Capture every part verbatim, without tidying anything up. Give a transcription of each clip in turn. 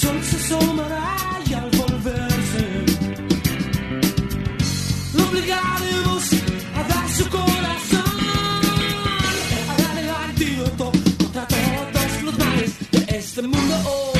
sol se asomará y al volverse lo obligaremos a dar su corazón, a dar el antídoto contra todos los males de este mundo.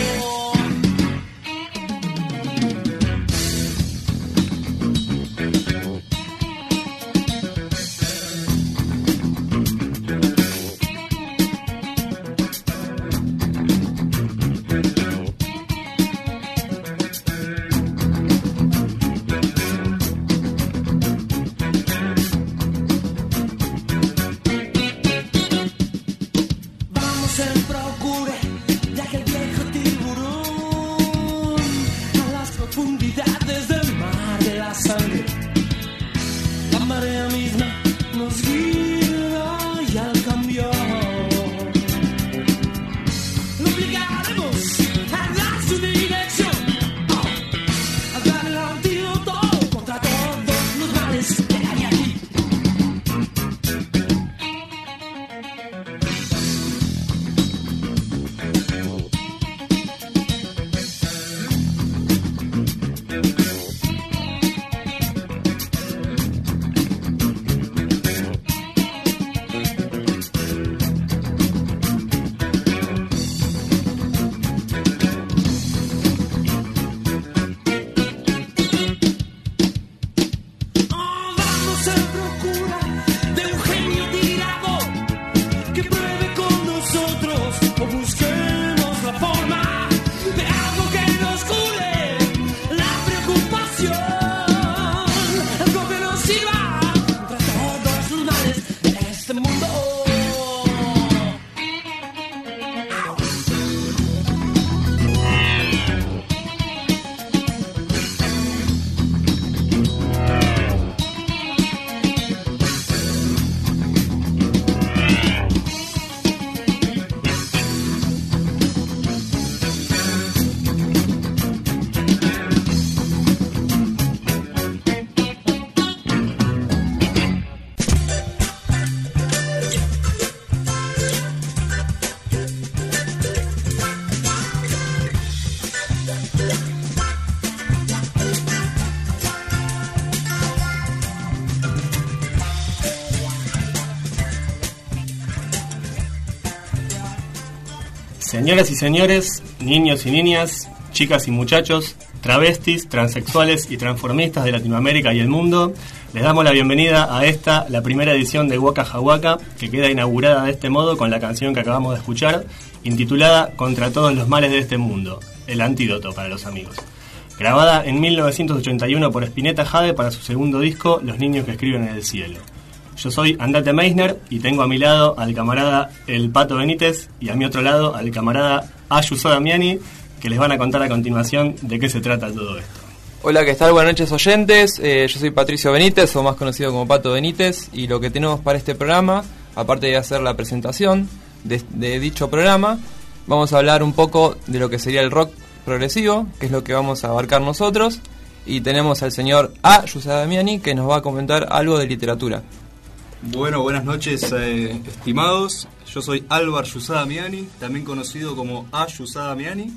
Señoras y señores, niños y niñas, chicas y muchachos, travestis, transexuales y transformistas de Latinoamérica y el mundo, les damos la bienvenida a esta, la primera edición de Waka Jawaka, que queda inaugurada de este modo con la canción que acabamos de escuchar, intitulada Contra todos los males de este mundo, el antídoto para los amigos. Grabada en mil novecientos ochenta y uno por Spinetta Jade para su segundo disco, Los niños que escriben en el cielo. Yo soy Andate Meisner y tengo a mi lado al camarada El Pato Benítez y a mi otro lado al camarada Ayuso Damiani, que les van a contar a continuación de qué se trata todo esto. Hola, ¿qué tal? Buenas noches, oyentes. Eh, yo soy Patricio Benítez, o más conocido como Pato Benítez, y lo que tenemos para este programa, aparte de hacer la presentación de, de dicho programa, vamos a hablar un poco de lo que sería el rock progresivo, que es lo que vamos a abarcar nosotros, y tenemos al señor Ayuso Damiani, que nos va a comentar algo de literatura. Bueno, buenas noches, eh, estimados. Yo soy Álvar Ayuso Damiani, también conocido como Ayuso Damiani.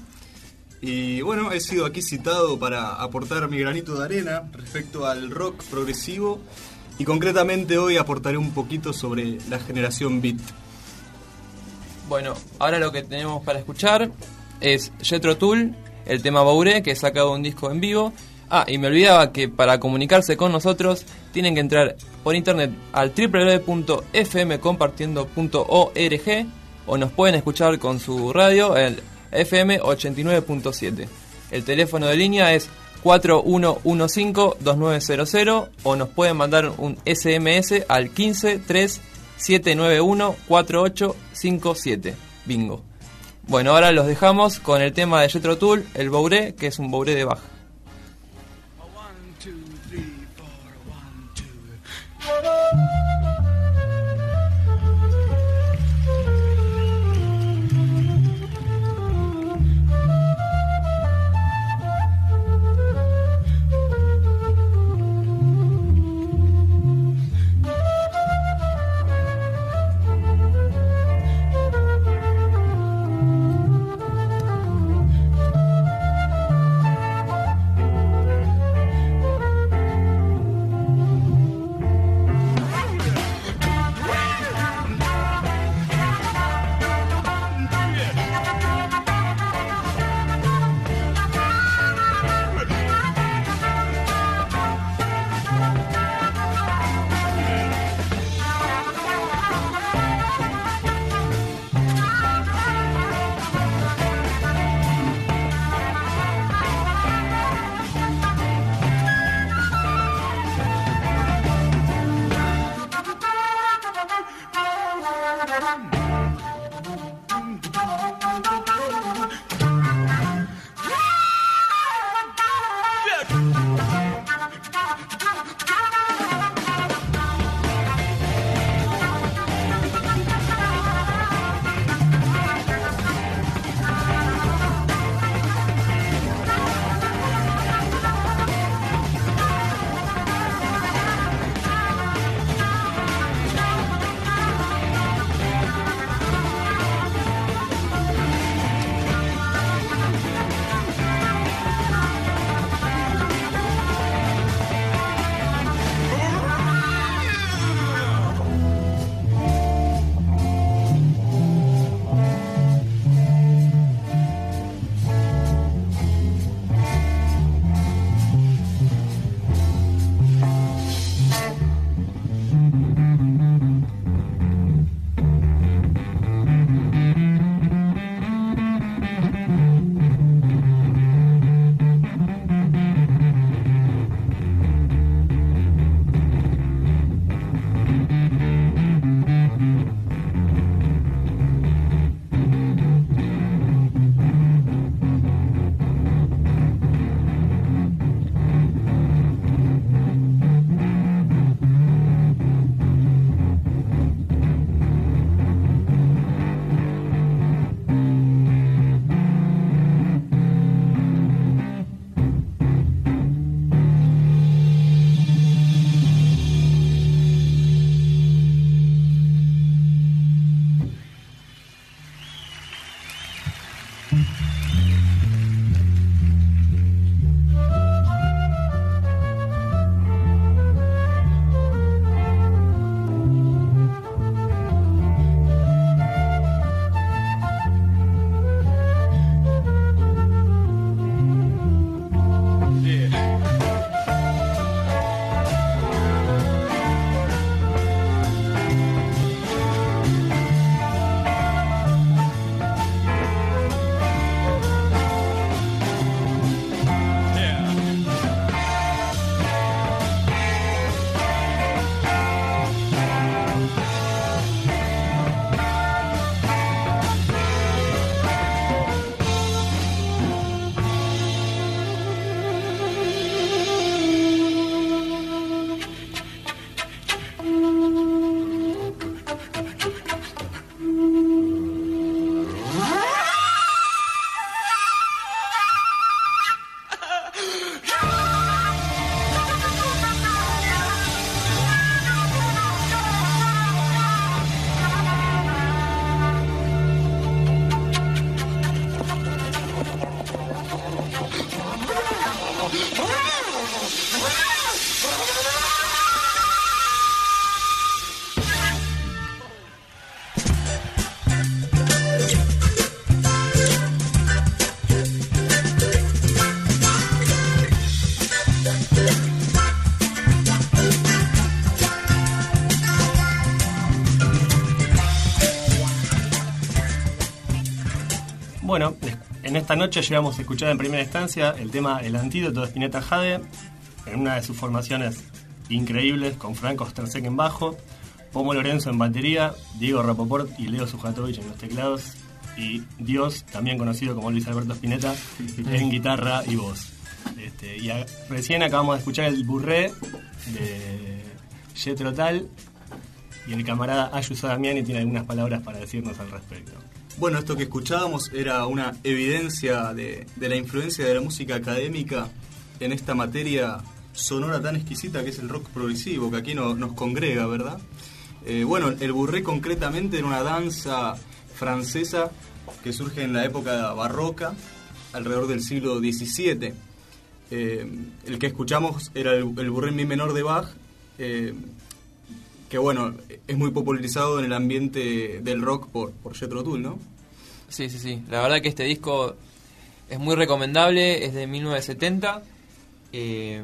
Y bueno, he sido aquí citado para aportar mi granito de arena respecto al rock progresivo. Y concretamente hoy aportaré un poquito sobre la generación beat. Bueno, ahora lo que tenemos para escuchar es Jethro Tull, el tema Bouré, que he sacado un disco en vivo. Ah, y me olvidaba que para comunicarse con nosotros tienen que entrar por internet al doble u doble u doble u punto f m compartiendo punto org o nos pueden escuchar con su radio, el F M ochenta y nueve punto siete. El teléfono de línea es cuatro uno uno cinco dos nueve cero cero o nos pueden mandar un S M S al quince tres siete nueve uno cuatro ocho cinco siete. Bingo. Bueno, ahora los dejamos con el tema de Jethro Tull, el Bouré, que es un Bouré de Bach. Thank Bueno, en esta noche llegamos a escuchar en primera instancia el tema El Antídoto de Spinetta Jade, en una de sus formaciones increíbles, con Franco Ostersek en bajo, Pomo Lorenzo en batería, Diego Rapoport y Leo Sujatovich en los teclados, y Dios, también conocido como Luis Alberto Spinetta, en guitarra y voz. Este, y a, recién acabamos de escuchar el Burré de Jethro Tull, y el camarada Ayuso Damiani tiene algunas palabras para decirnos al respecto. Bueno, esto que escuchábamos era una evidencia de, de la influencia de la música académica en esta materia sonora tan exquisita que es el rock progresivo, que aquí no, nos congrega, ¿verdad? Eh, bueno, el burré concretamente era una danza francesa que surge en la época barroca, alrededor del siglo diecisiete. Eh, el que escuchamos era el, el burré en mi menor de Bach, eh, que bueno, es muy popularizado en el ambiente del rock por, por Jethro Tull, ¿no? Sí, sí, sí. La verdad que este disco es muy recomendable, es de mil novecientos setenta. Eh,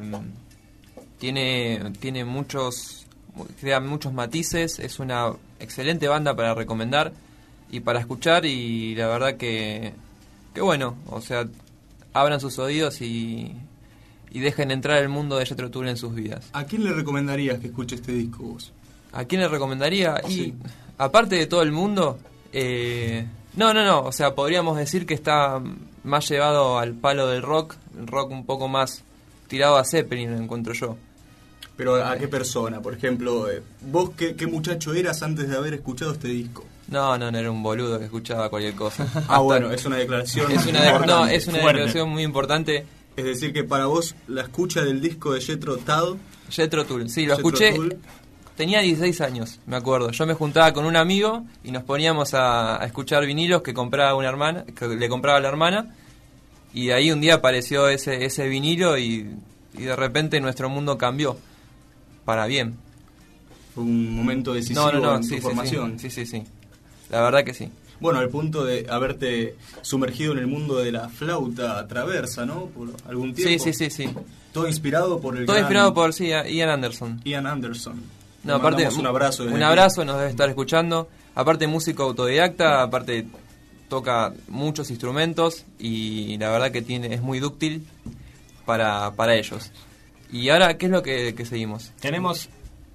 tiene, tiene muchos, crea muchos matices, es una excelente banda para recomendar y para escuchar, y la verdad que, que bueno, o sea, abran sus oídos y, y dejen entrar el mundo de Jethro Tull en sus vidas. ¿A quién le recomendarías que escuche este disco vos? ¿A quién le recomendaría? Y Sí. aparte de todo el mundo, eh, no, no, no, o sea, podríamos decir que está más llevado al palo del rock, el rock un poco más tirado a Zeppelin, encuentro yo. Pero ¿a qué persona? Por ejemplo, eh, ¿vos qué, qué muchacho eras antes de haber escuchado este disco? No, no, no era un boludo que escuchaba cualquier cosa. Ah, bueno, es una declaración Es una, de- importante. no, es una fuerte. declaración muy importante. Es decir, que para vos la escucha del disco de Jethro Tull... Jethro Tull, sí, lo Jethro escuché. Tull. Tenía dieciséis años, me acuerdo. Yo me juntaba con un amigo y nos poníamos a, a escuchar vinilos que compraba una hermana, que le compraba la hermana, y de ahí un día apareció ese ese vinilo y, y de repente nuestro mundo cambió para bien. Fue un momento decisivo No, no, no, en tu sí, sí, formación. sí, sí, sí, sí. La verdad que sí. Bueno, al punto de haberte sumergido en el mundo de la flauta traversa, ¿no? Por algún Sí, tiempo. sí, sí, sí. Todo inspirado por el Todo gran inspirado por sí, Ian Anderson. Ian Anderson. No, Le aparte, mandamos un abrazo. desde un aquí. abrazo, nos debe estar escuchando. Aparte, músico autodidacta, aparte toca muchos instrumentos y la verdad que tiene es muy dúctil para, para ellos. Y ahora, ¿qué es lo que, que seguimos? Tenemos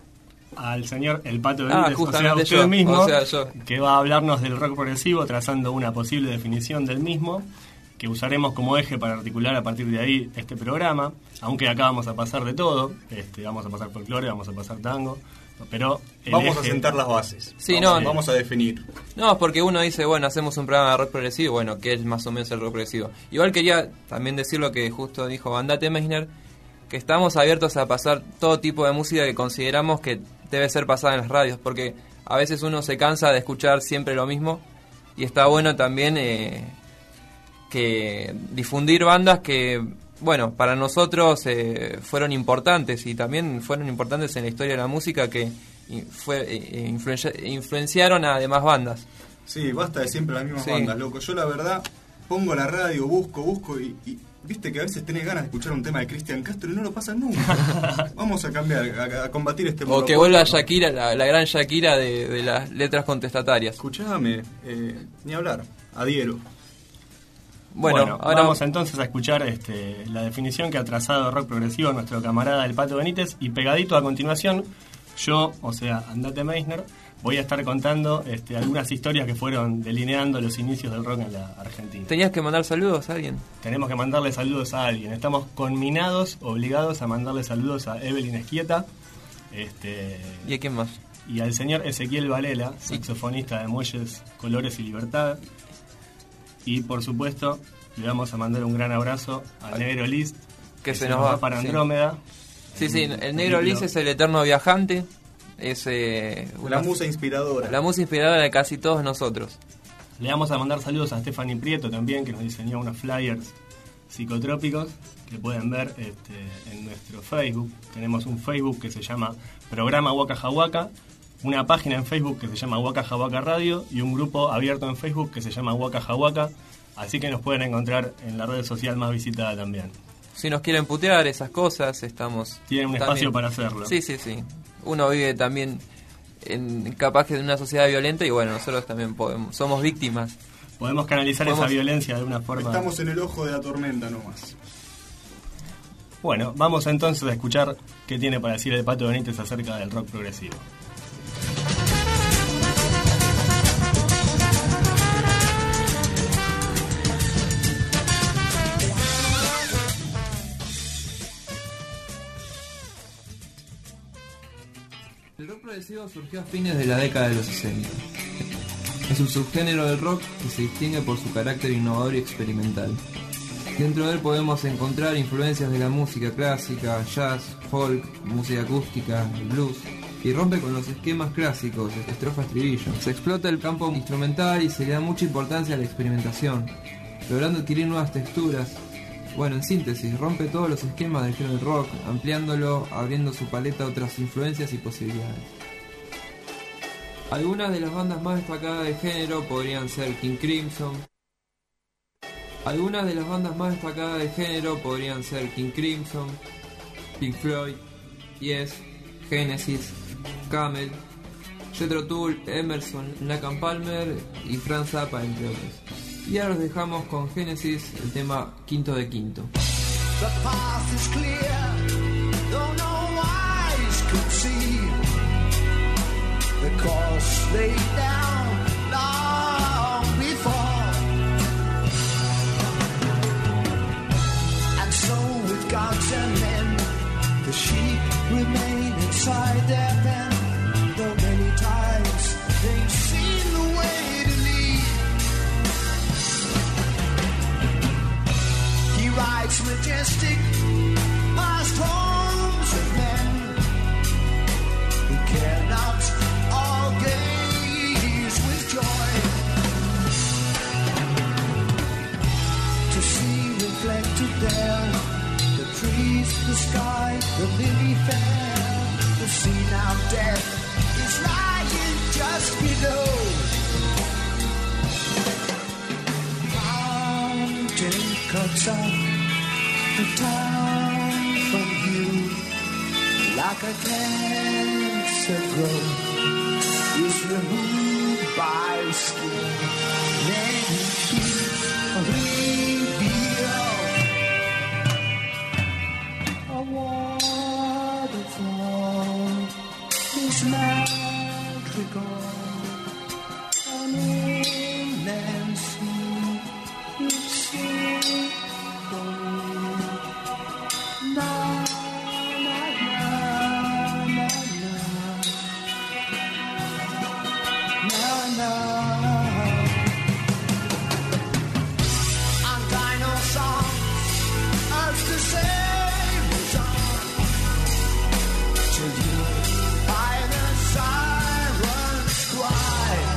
al señor El Pato Ah, Benítez, o sea, justamente usted yo, mismo, o sea, yo. que va a hablarnos del rock progresivo, trazando una posible definición del mismo, que usaremos como eje para articular a partir de ahí este programa, aunque acá vamos a pasar de todo, este, vamos a pasar folclore, vamos a pasar tango, pero el Vamos a eje- sentar las bases. Sí, vamos, no, vamos a definir. No, porque uno dice, bueno, hacemos un programa de rock progresivo, bueno, ¿qué es más o menos el rock progresivo? Igual quería también decir lo que justo dijo Andate Meissner, que estamos abiertos a pasar todo tipo de música que consideramos que debe ser pasada en las radios, porque a veces uno se cansa de escuchar siempre lo mismo, y está bueno también eh, que difundir bandas que, bueno, para nosotros eh, fueron importantes, y también fueron importantes en la historia de la música, que in- fue, eh, influencia- influenciaron a demás bandas. Sí, basta de siempre las mismas Sí. bandas, loco. Yo la verdad pongo la radio, busco, busco y, y viste que a veces tenés ganas de escuchar un tema de Cristian Castro y no lo pasan nunca. Vamos a cambiar, a, a combatir este O que monopolio. vuelva Shakira, la, la gran Shakira de, de las letras contestatarias. Escuchame, eh, ni hablar, adhiero. Bueno, Bueno, ahora vamos entonces a escuchar este, la definición que ha trazado rock progresivo nuestro camarada El Pato Benítez, y pegadito a continuación, yo, o sea, Andate Meissner, voy a estar contando este, algunas historias que fueron delineando los inicios del rock en la Argentina. tenías que mandar saludos a alguien. Tenemos que mandarle saludos a alguien. Estamos conminados, obligados a mandarle saludos a Evelyn Esquieta, este, ¿Y a quién más? y al señor Ezequiel Valela, saxofonista de Muelles, Colores y Libertad. Y por supuesto, le vamos a mandar un gran abrazo al Negro List, Que se nos va, para sí. Andrómeda. Sí, sí, el Negro Liz es el eterno viajante, es eh, una- La musa inspiradora. la música inspiradora de casi todos nosotros. Le vamos a mandar saludos a Stephanie Prieto también, que nos diseñó unos flyers psicotrópicos que pueden ver este, en nuestro Facebook. Tenemos un Facebook que se llama Programa Waka Jawaka, una página en Facebook que se llama Waka Jawaka Radio y un grupo abierto en Facebook que se llama Waka Jawaka, así que nos pueden encontrar en la red social más visitada también. Si nos quieren putear esas cosas, estamos... Tienen un también- espacio para hacerlo. Sí, sí, sí. Uno vive también en, capaz que en una sociedad violenta y bueno, nosotros también podemos, somos víctimas. Podemos canalizar Podemos- esa violencia de una forma. Estamos en el ojo de la tormenta nomás. Bueno, vamos entonces a escuchar qué tiene para decir el Pato Benítez acerca del rock progresivo. El rock progresivo surgió a fines de la década de los sesenta. Es un subgénero del rock que se distingue por su carácter innovador y experimental. Dentro de él podemos encontrar influencias de la música clásica, jazz, folk, música acústica, blues, y rompe con los esquemas clásicos, estrofa-estribillo. Se explota el campo instrumental y se le da mucha importancia a la experimentación, logrando adquirir nuevas texturas. Bueno, en síntesis, rompe todos los esquemas del género del rock, ampliándolo, abriendo su paleta a otras influencias y posibilidades. Algunas de las bandas más destacadas del género podrían ser King Crimson. Algunas de las bandas más destacadas del género podrían ser King Crimson, Pink Floyd, Yes, Genesis, Camel, Jethro Tull, Emerson, Lake and Palmer y Frank Zappa, entre otros. Y ahora los dejamos con Genesis, el tema Quinto de Quinto. The path is clear, though no eyes could see. The course laid down long before. And so with gods and men, the sheep remain inside their pen. Though many times they've seen the way to lead. He rides majestic past homes of men who care not all gaze with joy to see reflected there the trees, the sky, the lily fair. The sea now death is lying just below. Mountain cuts off the town from view, like a cancer growth is removed by skin. Then he reveal a waterfall is magical, an inland sea is simple. Na na na na na na na. And dino songs as the same was on till you by the siren's cry.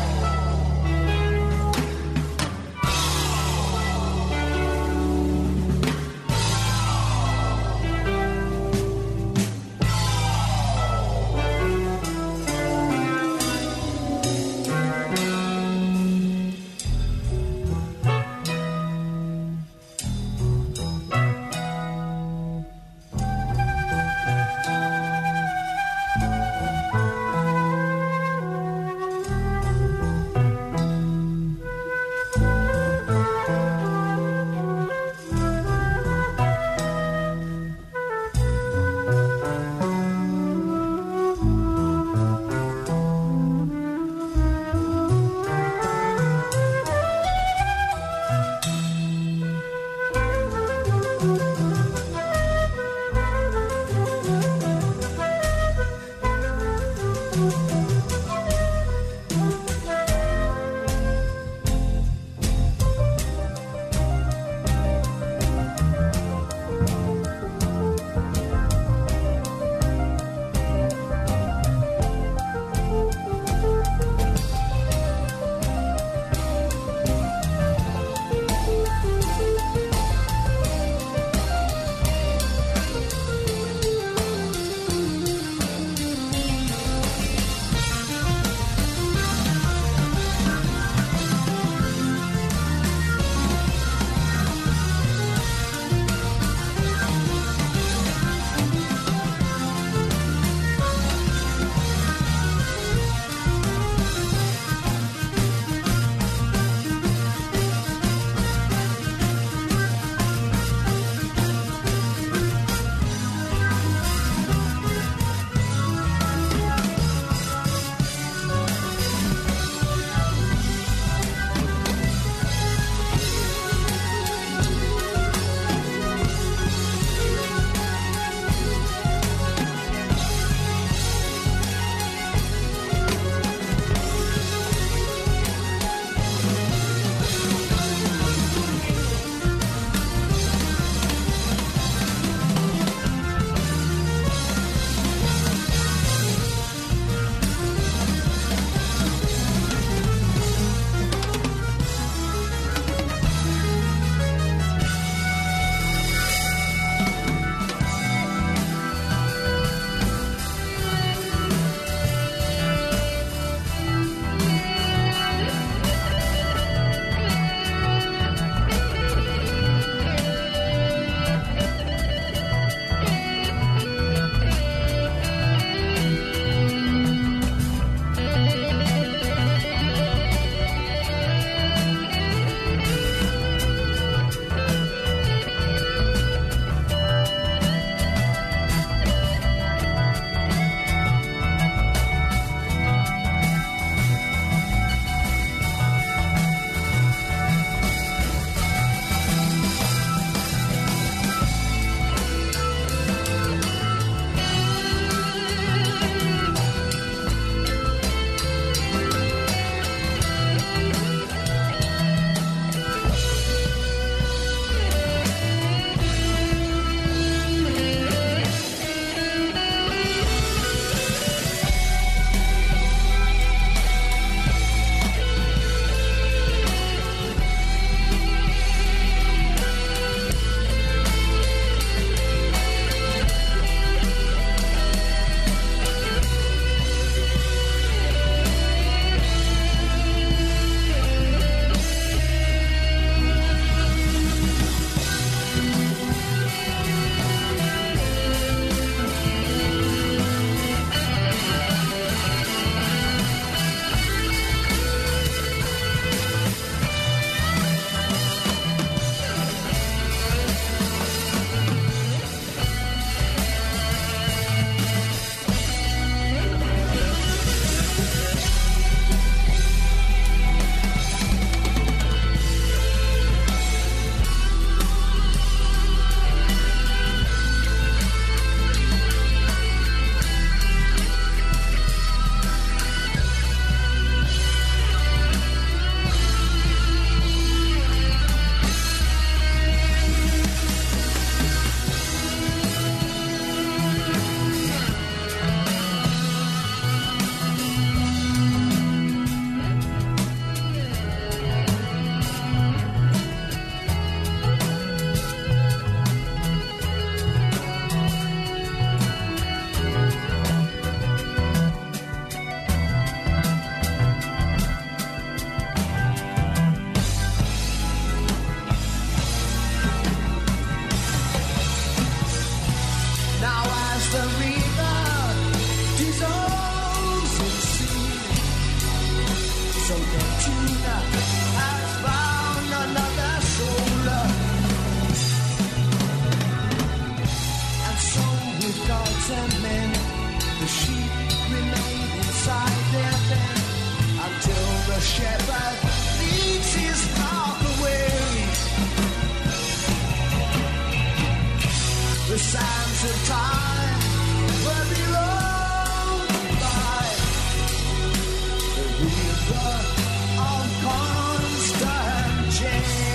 the time where below by the river of constant change.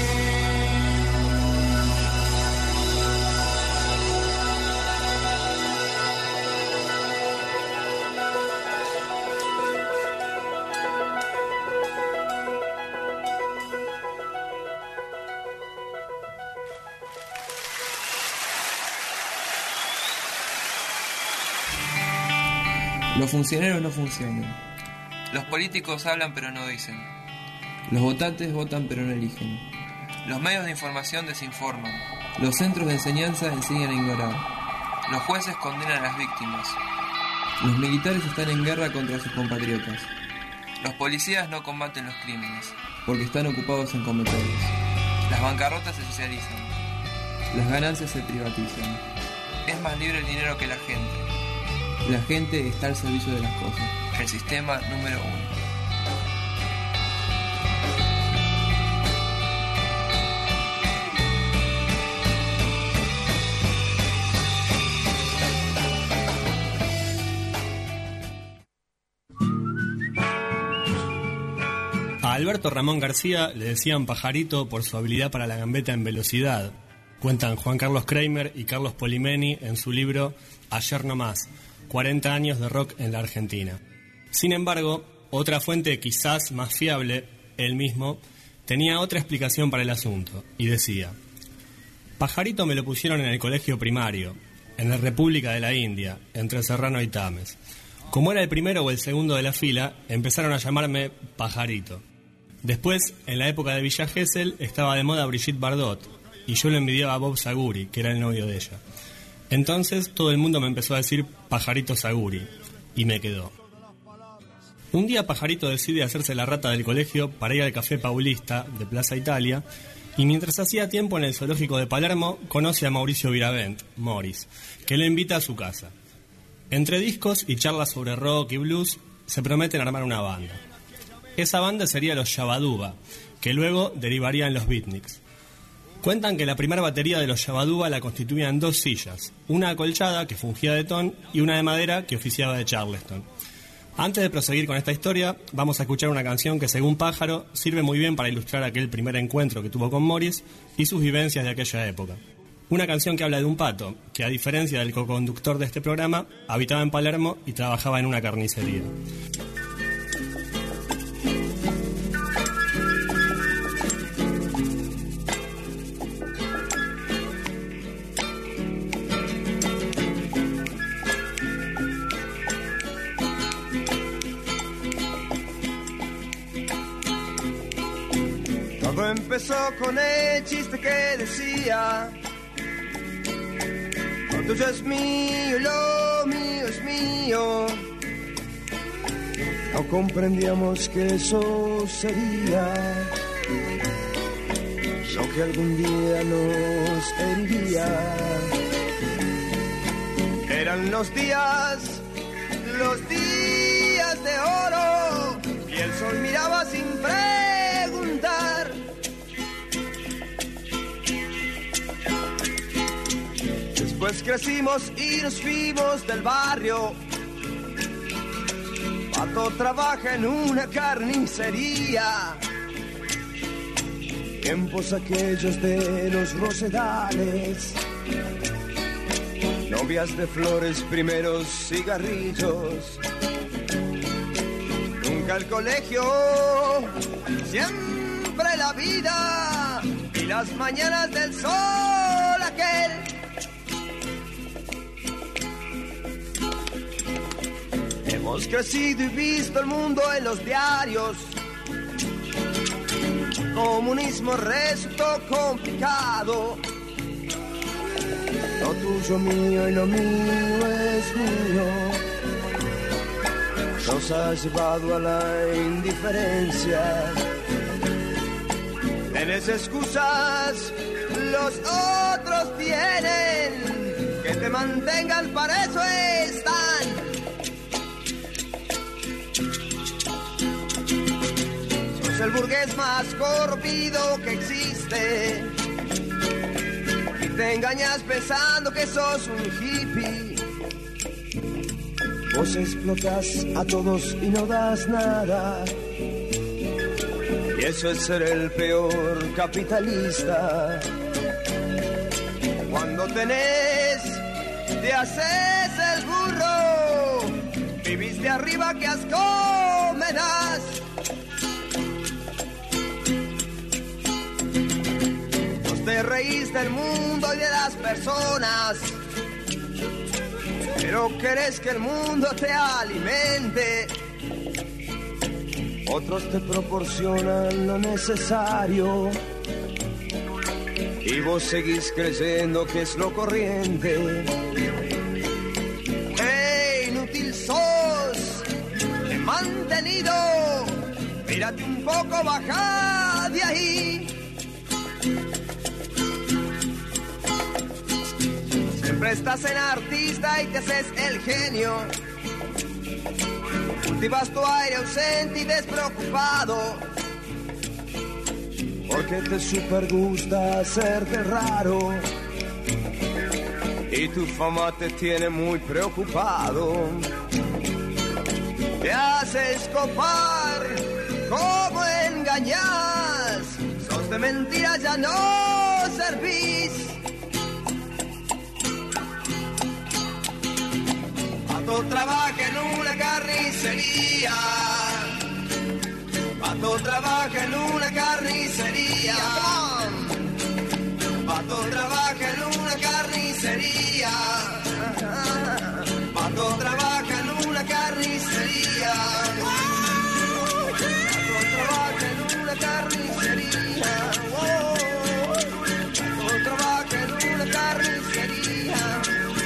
Los funcionarios no funcionan. Los políticos hablan pero no dicen. Los votantes votan pero no eligen. Los medios de información desinforman. Los centros de enseñanza enseñan a ignorar. Los jueces condenan a las víctimas. Los militares están en guerra contra sus compatriotas. Los policías no combaten los crímenes, porque están ocupados en cometerlos. Las bancarrotas se socializan. Las ganancias se privatizan. Es más libre el dinero que la gente. La gente está al servicio de las cosas. El sistema número uno. A Alberto Ramón García le decían pajarito por su habilidad para la gambeta en velocidad. Cuentan Juan Carlos Kramer y Carlos Polimeni en su libro Ayer no más, cuarenta años de rock en la Argentina. Sin embargo, otra fuente quizás más fiable, él mismo, tenía otra explicación para el asunto, y decía: pajarito me lo pusieron en el colegio primario, en la República de la India, entre Serrano y Tames. Como era el primero o el segundo de la fila, empezaron a llamarme pajarito. Después, en la época de Villa Gesell, estaba de moda Brigitte Bardot, y yo lo envidiaba a Bob Saguri, que era el novio de ella. Entonces todo el mundo me empezó a decir Pajarito Saguri, y me quedó. Un día Pajarito decide hacerse la rata del colegio para ir al Café Paulista de Plaza Italia, y mientras hacía tiempo en el zoológico de Palermo, conoce a Mauricio Viravent, Morris, que le invita a su casa. Entre discos y charlas sobre rock y blues, se prometen armar una banda. Esa banda sería los Yabaduba, que luego derivaría en los Beatniks. Cuentan que la primera batería de los Yabaduba la constituían dos sillas, una acolchada que fungía de ton y una de madera que oficiaba de charleston. Antes de proseguir con esta historia, vamos a escuchar una canción que, según Pájaro, sirve muy bien para ilustrar aquel primer encuentro que tuvo con Morris y sus vivencias de aquella época. Una canción que habla de un pato, que a diferencia del coconductor de este programa, habitaba en Palermo y trabajaba en una carnicería. Todo empezó con el chiste que decía: lo tuyo es mío y lo mío es mío. No comprendíamos que eso sería lo que algún día nos heriría. Eran los días, los días de oro, y el sol miraba sin preguntar. Después crecimos y nos fuimos del barrio. Pato trabaja en una carnicería. Tiempos aquellos de los rosedales, novias de flores, primeros cigarrillos. Nunca el colegio, siempre la vida y las mañanas del sol aquel. Hemos crecido y visto el mundo en los diarios. Comunismo resultó complicado. Lo tuyo mío y lo mío es mío. Nos ha llevado a la indiferencia. Tienes excusas, los otros tienen. Que te mantengan, para eso están. El burgués más corrompido que existe. te engañas pensando que sos un hippie. Vos explotas a todos y no das nada. Y eso es ser el peor capitalista. Cuando tenés, te haces el burro. Vivís de arriba, que asco me das. Vos te reís del mundo y de las personas, pero querés que el mundo te alimente. Otros te proporcionan lo necesario y vos seguís creyendo que es lo corriente. ¡Hey, inútil sos! ¡Te he mantenido! Mírate un poco, baja de ahí. Siempre estás en artista y te haces el genio. Cultivas tu aire ausente y despreocupado, porque te super gusta hacerte raro y tu fama te tiene muy preocupado. Te haces copar, ¿cómo engañas? Sos de mentiras, ya no servís. Pato trabaja en una carnicería. Pato trabaja en una carnicería. Pato trabaja en una carnicería. Pato trabaja en una carnicería. Pato trabaja en una carnicería. Pato trabaja en una carnicería.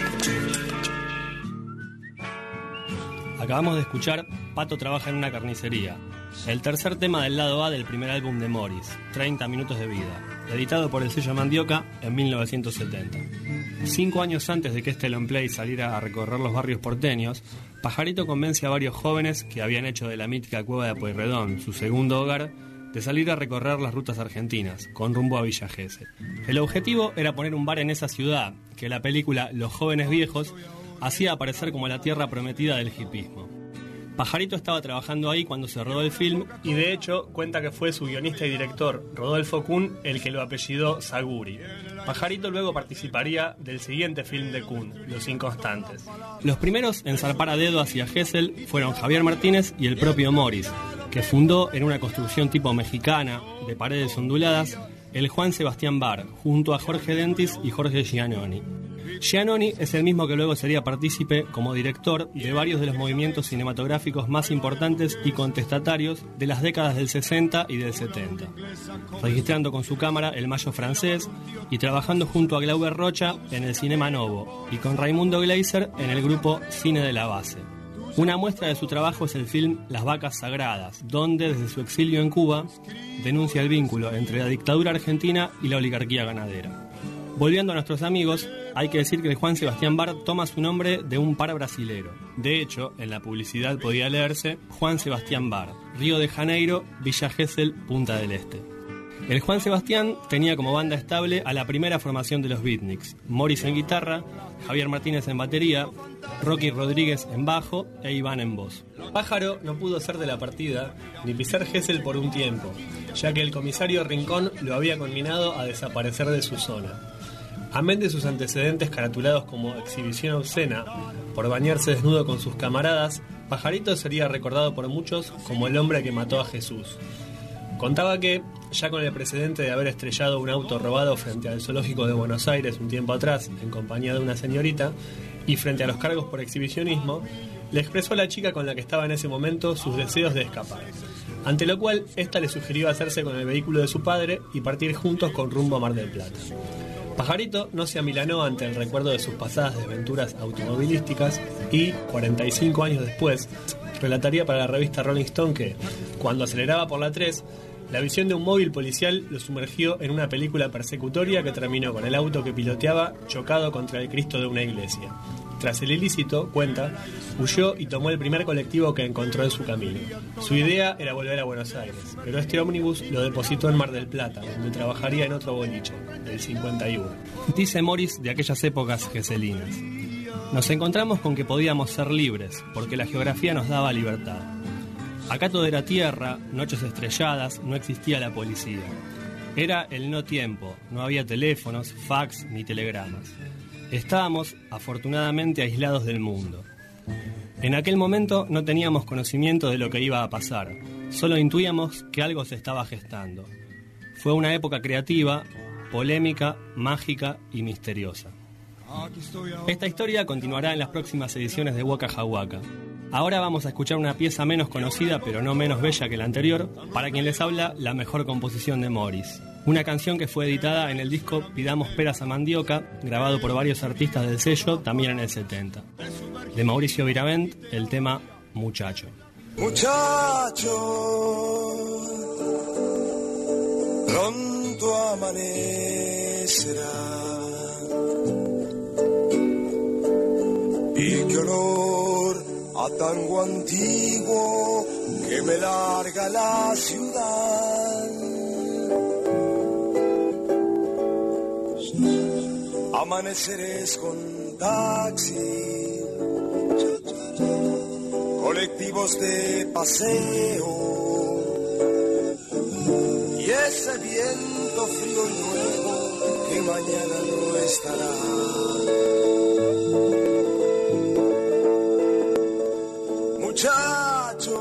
Acabamos de escuchar Pato trabaja en una carnicería, el tercer tema del lado A del primer álbum de Morris, treinta minutos de vida, editado por el sello Mandioca en mil novecientos setenta. Cinco años antes de que este long play saliera a recorrer los barrios porteños, Pajarito convence a varios jóvenes que habían hecho de la mítica Cueva de Pueyrredón su segundo hogar de salir a recorrer las rutas argentinas, con rumbo a Villa Gesell. El objetivo era poner un bar en esa ciudad, que la película Los Jóvenes Viejos hacía aparecer como la tierra prometida del hipismo. Pajarito estaba trabajando ahí cuando se rodó el film y de hecho cuenta que fue su guionista y director, Rodolfo Kuhn, el que lo apellidó Saguri. Pajarito luego participaría del siguiente film de Kuhn, Los Inconstantes. Los primeros en zarpar a dedo hacia Gesell fueron Javier Martínez y el propio Morris, que fundó en una construcción tipo mexicana, de paredes onduladas, el Juan Sebastián Bar, junto a Jorge Dentis y Jorge Giannoni. Giannoni es el mismo que luego sería partícipe como director de varios de los movimientos cinematográficos más importantes y contestatarios de las décadas del sesenta y del setenta, registrando con su cámara El Mayo Francés y trabajando junto a Glauber Rocha en el Cinema Novo y con Raimundo Gleiser en el grupo Cine de la Base. Una muestra de su trabajo es el film Las Vacas Sagradas, donde desde su exilio en Cuba denuncia el vínculo entre la dictadura argentina y la oligarquía ganadera. Volviendo a nuestros amigos, hay que decir que el Juan Sebastián Bar toma su nombre de un par brasilero. De hecho, en la publicidad podía leerse Juan Sebastián Bar, Río de Janeiro, Villa Gesell, Punta del Este. El Juan Sebastián tenía como banda estable a la primera formación de los Beatniks, Morris en guitarra, Javier Martínez en batería, Rocky Rodríguez en bajo e Iván en voz. Pájaro no pudo ser de la partida ni pisar Gesell por un tiempo, ya que el comisario Rincón lo había conminado a desaparecer de su zona. Amén de sus antecedentes caratulados como exhibición obscena por bañarse desnudo con sus camaradas, Pajarito sería recordado por muchos como el hombre que mató a Jesús. Contaba que, ya con el precedente de haber estrellado un auto robado frente al zoológico de Buenos Aires un tiempo atrás en compañía de una señorita, y frente a los cargos por exhibicionismo, le expresó a la chica con la que estaba en ese momento sus deseos de escapar, ante lo cual ésta le sugirió hacerse con el vehículo de su padre y partir juntos con rumbo a Mar del Plata. Pajarito no se amilanó ante el recuerdo de sus pasadas desventuras automovilísticas y, cuarenta y cinco años después, relataría para la revista Rolling Stone que, cuando aceleraba por la tres, la visión de un móvil policial lo sumergió en una película persecutoria que terminó con el auto que piloteaba chocado contra el Cristo de una iglesia. Tras el ilícito, cuenta, huyó y tomó el primer colectivo que encontró en su camino. Su idea era volver a Buenos Aires, pero este ómnibus lo depositó en Mar del Plata, donde trabajaría en otro boliche, el cincuenta y uno. Dice Morris de aquellas épocas geselinas: nos encontramos con que podíamos ser libres, porque la geografía nos daba libertad. Acá todo era tierra, noches estrelladas, no existía la policía. Era el no tiempo, no había teléfonos, fax ni telegramas. Estábamos, afortunadamente, aislados del mundo. En aquel momento no teníamos conocimiento de lo que iba a pasar, solo intuíamos que algo se estaba gestando. Fue una época creativa, polémica, mágica y misteriosa. Esta historia continuará en las próximas ediciones de Waka Jawaka. Ahora vamos a escuchar una pieza menos conocida, pero no menos bella que la anterior, para quien les habla, la mejor composición de Morris. Una canción que fue editada en el disco Pidamos Peras a Mandioca, grabado por varios artistas del sello, también en el setenta. De Mauricio Viravent, el tema Muchacho. Muchacho, pronto amanecerá y qué olor a tango antiguo que me larga la ciudad. Amaneceres con taxi, colectivos de paseo y ese viento frío y nuevo que mañana no estará. Muchacho,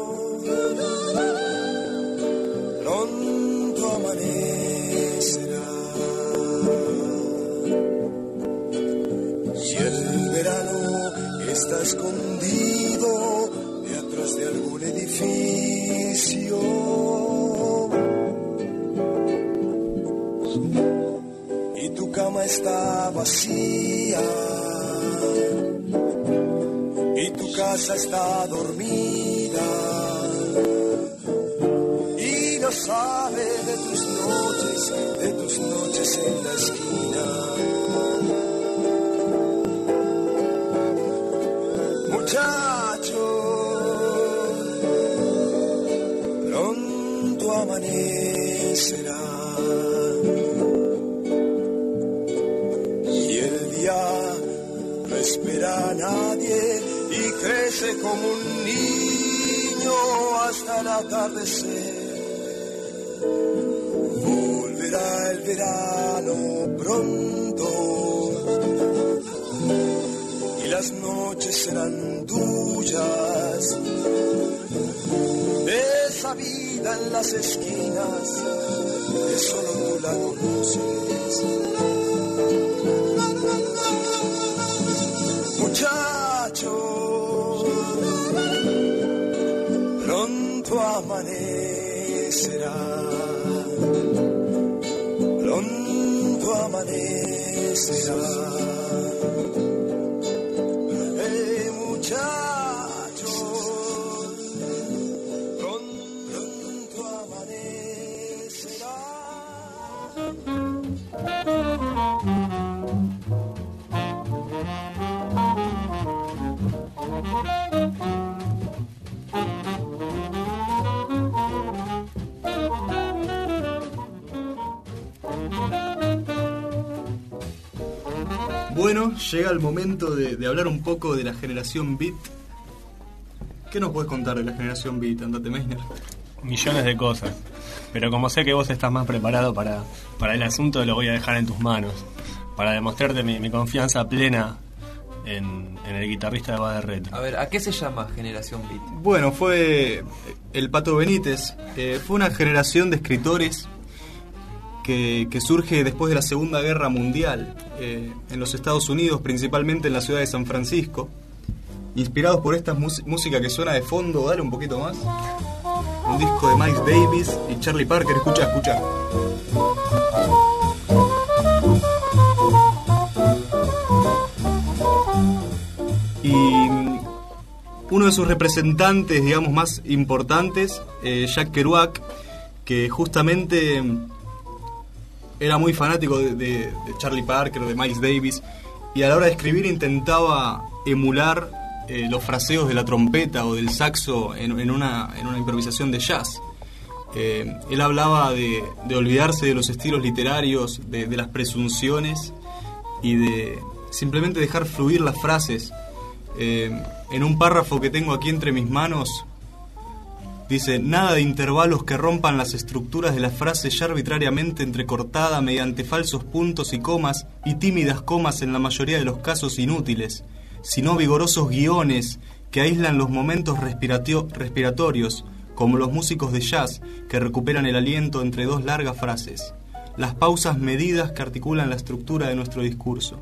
pronto amanecerá. Si el verano está escondido de atrás de algún edificio y tu cama está vacía y tu casa está dormida y no sabe de tus noches, de tus noches en la esquina. Muchacho, pronto amanecerá y el día no espera a nadie y crece como un niño hasta el atardecer. Volverá el verano pronto y las noches serán tuyas, de esa vida en las esquinas que solo tú la conoces. Muchacho, pronto amanecerá, pronto amanecerá. Hey, muchacho, pronto amanecerá. Bueno, llega el momento de, de hablar un poco de la generación Beat. ¿Qué nos puedes contar de la generación Beat, Andate Meisner? Millones de cosas, pero como sé que vos estás más preparado para, para el asunto, lo voy a dejar en tus manos, para demostrarte mi, mi confianza plena en, en el guitarrista de Baderreta. A ver, ¿a qué se llama Generación Beat? Bueno, fue el Pato Benítez, eh, fue una generación de escritores que, que surge después de la Segunda Guerra Mundial, eh, en los Estados Unidos, principalmente en la ciudad de San Francisco, inspirados por esta mus- música que suena de fondo. Dale un poquito más. Un disco de Miles Davis y Charlie Parker. Escucha, escucha. Y uno de sus representantes, digamos, más importantes, eh, Jack Kerouac, que justamente era muy fanático de, de, de Charlie Parker, de Miles Davis, y a la hora de escribir intentaba emular eh, los fraseos de la trompeta o del saxo en, en, una, en una improvisación de jazz. Eh, él hablaba de, de olvidarse de los estilos literarios, de, de las presunciones y de simplemente dejar fluir las frases. Eh, en un párrafo que tengo aquí entre mis manos dice: nada de intervalos que rompan las estructuras de la frase ya arbitrariamente entrecortada mediante falsos puntos y comas y tímidas comas en la mayoría de los casos inútiles, sino vigorosos guiones que aíslan los momentos respiratio- respiratorios, como los músicos de jazz que recuperan el aliento entre dos largas frases, las pausas medidas que articulan la estructura de nuestro discurso.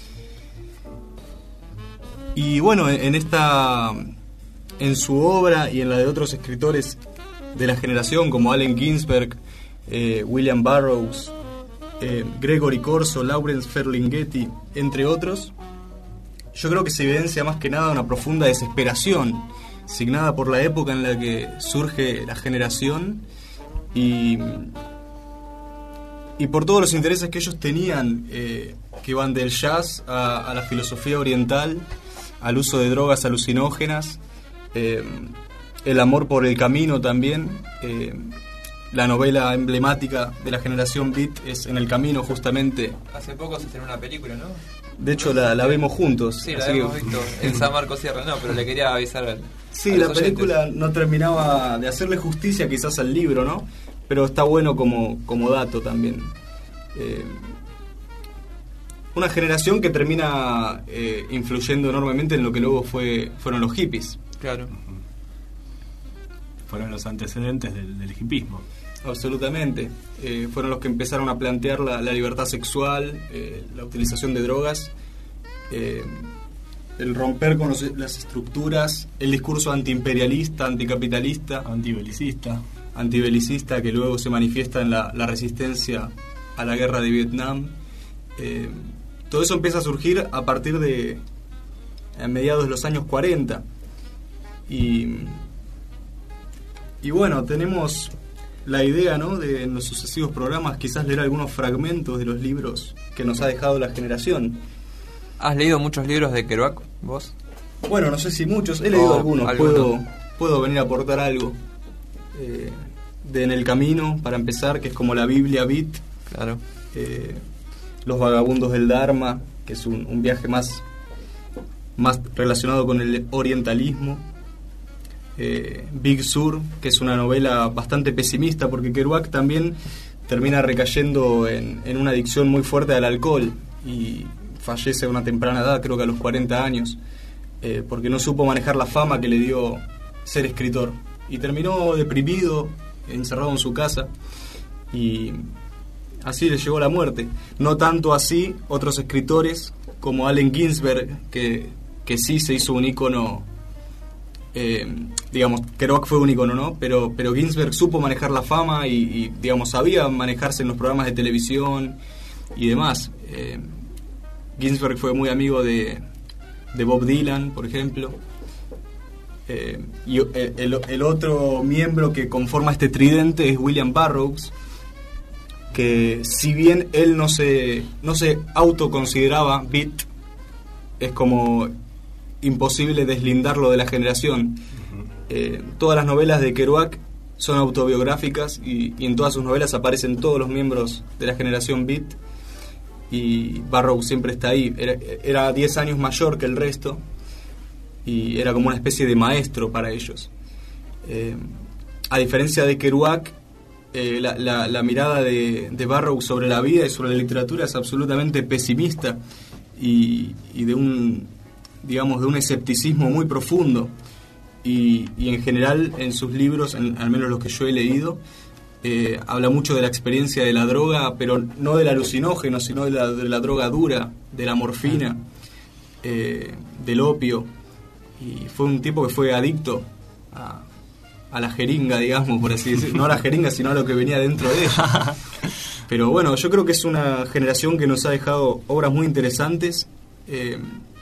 Y bueno, en esta, en su obra y en la de otros escritores de la generación como Allen Ginsberg, eh, William Burroughs, eh, Gregory Corso, Lawrence Ferlinghetti, entre otros, yo creo que se evidencia más que nada una profunda desesperación, signada por la época en la que surge la generación y, y por todos los intereses que ellos tenían, eh, que van del jazz a, a la filosofía oriental, al uso de drogas alucinógenas, eh, el amor por el camino también. Eh, la novela emblemática de la generación Beat es En el Camino, justamente. Hace poco se estrenó una película, ¿no? De hecho, la, la vemos juntos. Sí, la hemos que... visto en San Marcos Sierra, no, pero le quería avisar al, Sí, a los la película oyentes. no terminaba de hacerle justicia quizás al libro, ¿no? Pero está bueno como, como dato también. Eh, una generación que termina eh, influyendo enormemente en lo que luego fue fueron los hippies. Claro. Fueron los antecedentes del, del hippismo. Absolutamente. Eh, fueron los que empezaron a plantear la, la libertad sexual, eh, la utilización de drogas, eh, el romper con los, las estructuras, el discurso antiimperialista, anticapitalista, Antibelicista. antibelicista que luego se manifiesta en la, la resistencia a la guerra de Vietnam. Eh, todo eso empieza a surgir a partir de a mediados de los años cuarenta. Y, y bueno, tenemos la idea, ¿no?, de en los sucesivos programas quizás leer algunos fragmentos de los libros que nos ha dejado la generación. ¿Has leído muchos libros de Kerouac, vos? Bueno, no sé si muchos, he leído Oh, algunos, alguno. puedo, puedo venir a aportar algo. Eh, de En el Camino, para empezar, que es como la Biblia Beat. Claro. Eh, Los Vagabundos del Dharma, que es un, un viaje más, más relacionado con el orientalismo. Eh, Big Sur, que es una novela bastante pesimista, porque Kerouac también termina recayendo en, en una adicción muy fuerte al alcohol y fallece a una temprana edad, creo que a los cuarenta años, eh, porque no supo manejar la fama que le dio ser escritor. Y terminó deprimido, encerrado en su casa, y así le llegó la muerte. No tanto así otros escritores como Allen Ginsberg, que, que sí se hizo un ícono, eh, digamos, Kerouac fue un ícono, ¿no? Pero, pero Ginsberg supo manejar la fama y, y, digamos, sabía manejarse en los programas de televisión y demás. Eh, Ginsberg fue muy amigo de, de Bob Dylan, por ejemplo. Eh, y el, el, el otro miembro que conforma este tridente es William Burroughs, que si bien él no se, no se autoconsideraba beat, es como imposible deslindarlo de la generación. Uh-huh. Eh, todas las novelas de Kerouac son autobiográficas y, y en todas sus novelas aparecen todos los miembros de la generación beat, y Burroughs siempre está ahí. Era, era diez años mayor que el resto y era como una especie de maestro para ellos. Eh, a diferencia de Kerouac, Eh, la, la, la mirada de, de Burroughs sobre la vida y sobre la literatura es absolutamente pesimista y, y de un, digamos, de un escepticismo muy profundo, y, y en general en sus libros, en, al menos los que yo he leído, eh, habla mucho de la experiencia de la droga, pero no del alucinógeno, sino de la, de la droga dura, de la morfina, eh, del opio, y fue un tipo que fue adicto a a la jeringa, digamos, por así decirlo. No a la jeringa, sino a lo que venía dentro de ella. Pero bueno, yo creo que es una generación que nos ha dejado obras muy interesantes, eh,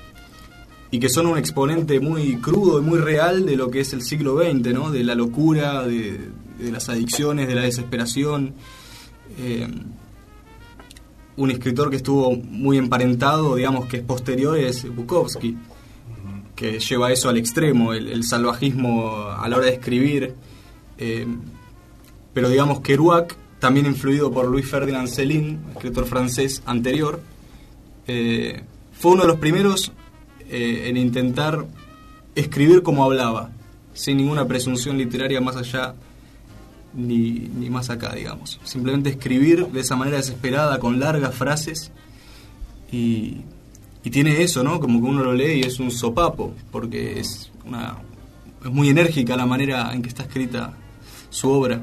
y que son un exponente muy crudo y muy real de lo que es el siglo veinte, ¿no? De la locura, de, de las adicciones, de la desesperación. Eh, un escritor que estuvo muy emparentado, digamos que es posterior, es Bukowski, que lleva eso al extremo, el, el salvajismo a la hora de escribir. Eh, pero digamos que Kerouac, también influido por Louis Ferdinand Céline, escritor francés anterior, eh, fue uno de los primeros eh, en intentar escribir como hablaba, sin ninguna presunción literaria más allá ni, ni más acá, digamos. Simplemente escribir de esa manera desesperada, con largas frases, y, y tiene eso, ¿no? Como que uno lo lee y es un sopapo, porque es, una, es muy enérgica la manera en que está escrita su obra.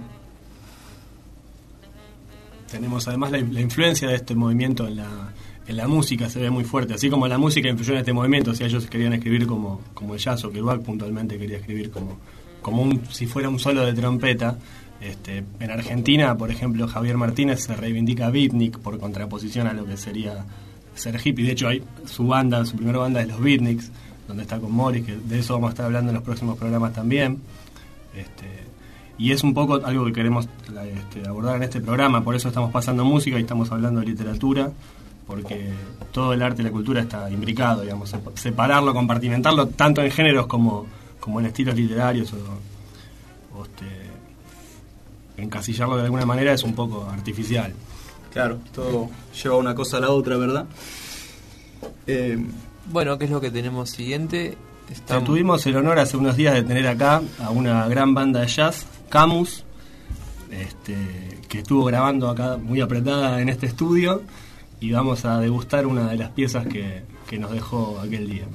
Tenemos además la, la influencia de este movimiento en la, en la música, se ve muy fuerte, así como la música influyó en este movimiento. O sea, ellos querían escribir como, como el jazz, o Kerouac puntualmente quería escribir como, como un, si fuera un solo de trompeta. Este, en Argentina, por ejemplo, Javier Martínez se reivindica beatnik por contraposición a lo que sería ser hippie. De hecho, hay su banda, su primera banda es los Beatniks, donde está con Morris, que de eso vamos a estar hablando en los próximos programas también. Este, y es un poco algo que queremos este, abordar en este programa, por eso estamos pasando música y estamos hablando de literatura, porque todo el arte y la cultura está imbricado, digamos, separarlo, compartimentarlo tanto en géneros como, como en estilos literarios o, o este, encasillarlo de alguna manera es un poco artificial. Claro, todo lleva una cosa a la otra, ¿verdad? Eh, bueno, ¿qué es lo que tenemos siguiente? Estamos... Tuvimos el honor hace unos días de tener acá a una gran banda de jazz, Camus, este, que estuvo grabando acá muy apretada en este estudio, y vamos a degustar una de las piezas que, que nos dejó aquel día.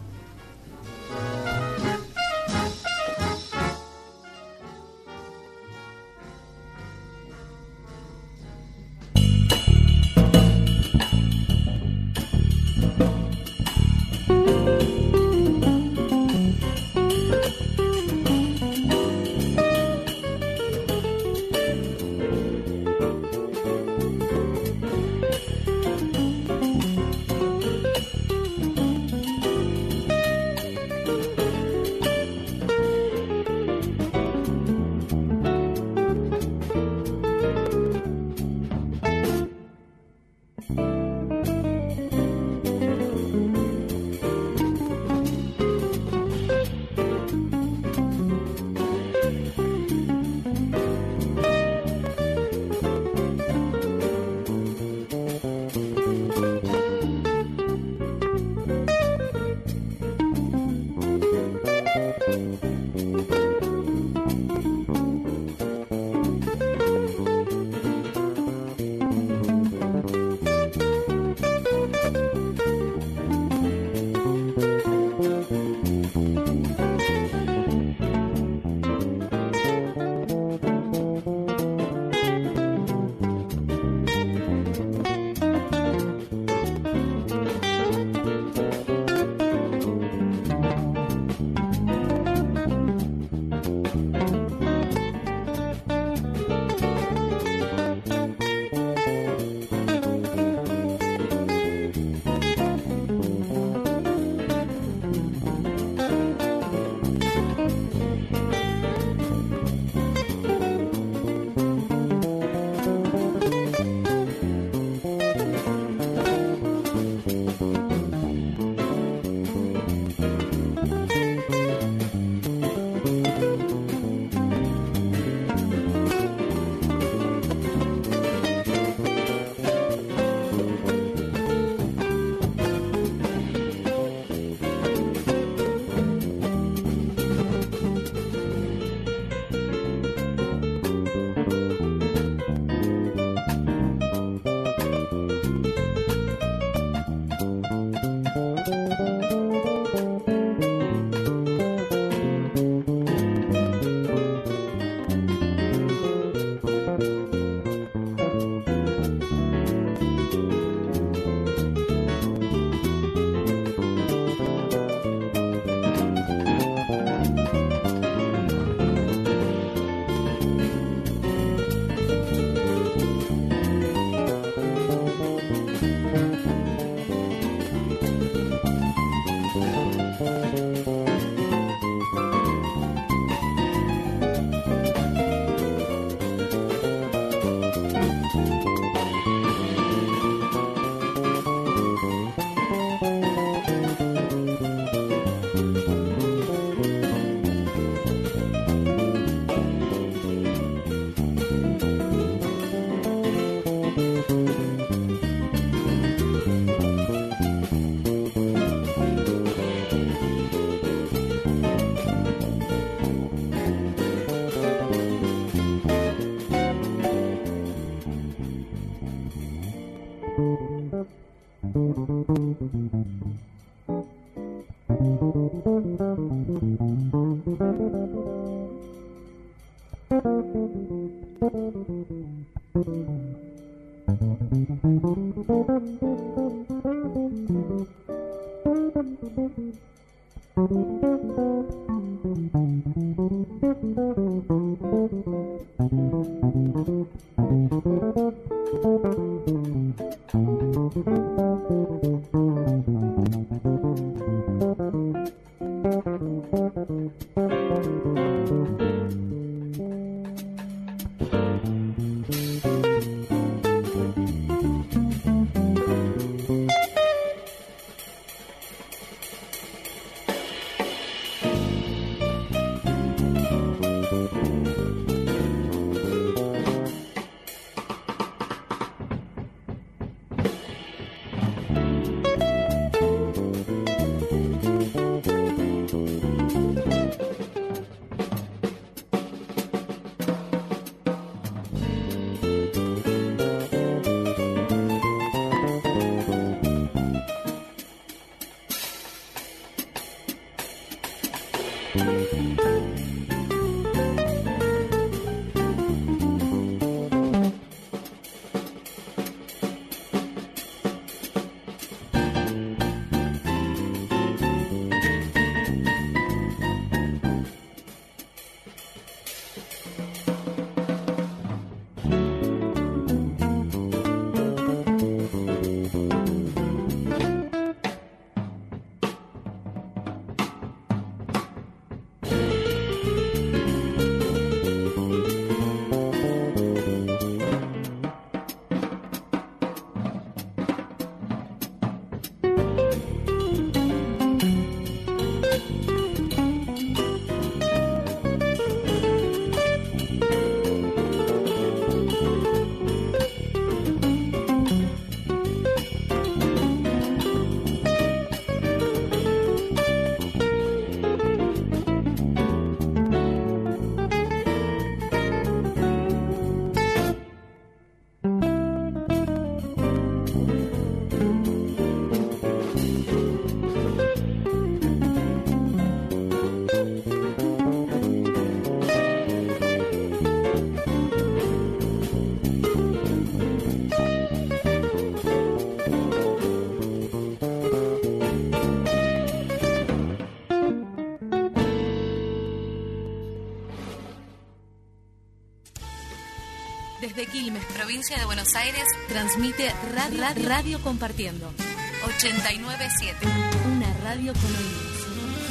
Desde Quilmes, provincia de Buenos Aires, transmite Radio, radio, radio Compartiendo. ochenta y nueve punto siete. Una radio con oídos.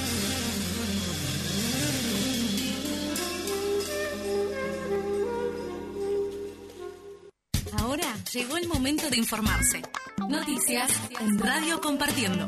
Ahora llegó el momento de informarse. Noticias en Radio Compartiendo.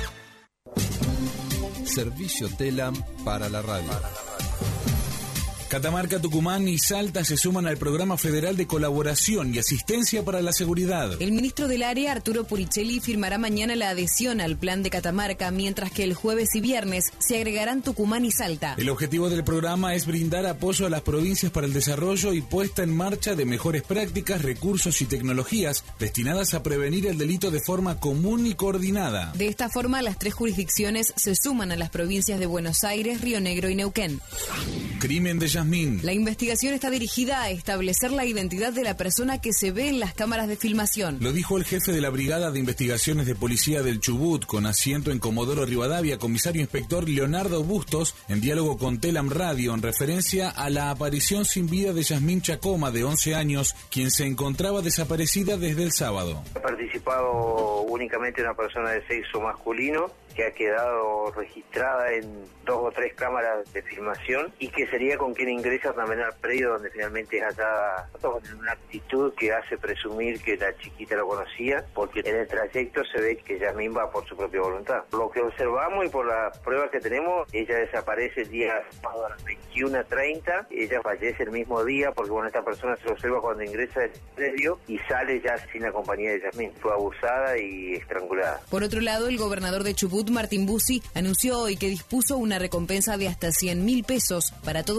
Servicio Telam para la radio. Catamarca, Tucumán y Salta se suman al Programa Federal de Colaboración y Asistencia para la Seguridad. El ministro del área, Arturo Puricelli, firmará mañana la adhesión al plan de Catamarca, mientras que el jueves y viernes se agregarán Tucumán y Salta. El objetivo del programa es brindar apoyo a las provincias para el desarrollo y puesta en marcha de mejores prácticas, recursos y tecnologías destinadas a prevenir el delito de forma común y coordinada. De esta forma, las tres jurisdicciones se suman a las provincias de Buenos Aires, Río Negro y Neuquén. Crimen de Yasmín. La investigación está dirigida a establecer la identidad de la persona que se ve en las cámaras de filmación. Lo dijo el jefe de la Brigada de Investigaciones de Policía del Chubut, con asiento en Comodoro Rivadavia, comisario inspector Leonardo Bustos, en diálogo con Telam Radio, en referencia a la aparición sin vida de Yasmín Chacoma, de once años, quien se encontraba desaparecida desde el sábado. Ha participado únicamente una persona de sexo masculino, que ha quedado registrada en dos o tres cámaras de filmación y que sería con quien ingresa también al predio donde finalmente es hallada, con una actitud que hace presumir que la chiquita lo conocía, porque en el trayecto se ve que Yasmín va por su propia voluntad. Lo que observamos y por las pruebas que tenemos, ella desaparece el día a las veintiuna treinta, ella fallece el mismo día porque bueno, esta persona se observa cuando ingresa al predio y sale ya sin la compañía de Yasmín. Fue abusada y estrangulada. Por otro lado, el gobernador de Chubut, Martín Bussi, anunció hoy que dispuso una recompensa de hasta cien mil pesos para todo aquel que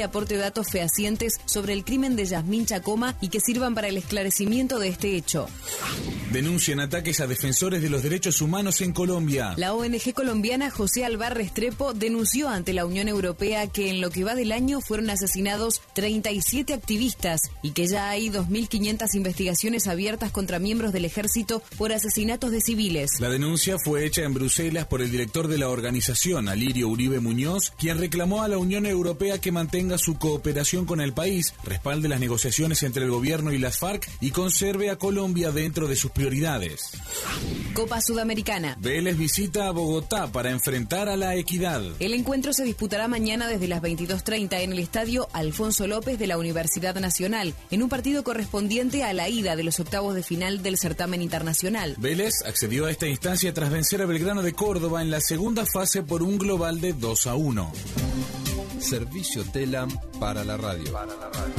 que aporte datos fehacientes sobre el crimen de Yasmín Chacoma y que sirvan para el esclarecimiento de este hecho. Denuncian ataques a defensores de los derechos humanos en Colombia. La O N G colombiana José Alvar Restrepo denunció ante la Unión Europea que en lo que va del año fueron asesinados treinta y siete activistas y que ya hay dos mil quinientas investigaciones abiertas contra miembros del ejército por asesinatos de civiles. La denuncia fue hecha en Bruselas por el director de la organización, Alirio Uribe Muñoz, quien reclamó a la Unión Europea que mantenga su cooperación con el país, respalde las negociaciones entre el gobierno y las FARC y conserve a Colombia dentro de sus prioridades. Copa Sudamericana. Vélez visita a Bogotá para enfrentar a La Equidad. El encuentro se disputará mañana desde las veintidós treinta en el estadio Alfonso López de la Universidad Nacional, en un partido correspondiente a la ida de los octavos de final del certamen internacional. Vélez accedió a esta instancia tras vencer a Belgrano de Córdoba en la segunda fase por un global de dos a uno. Servicio Telam para la radio. Para la radio.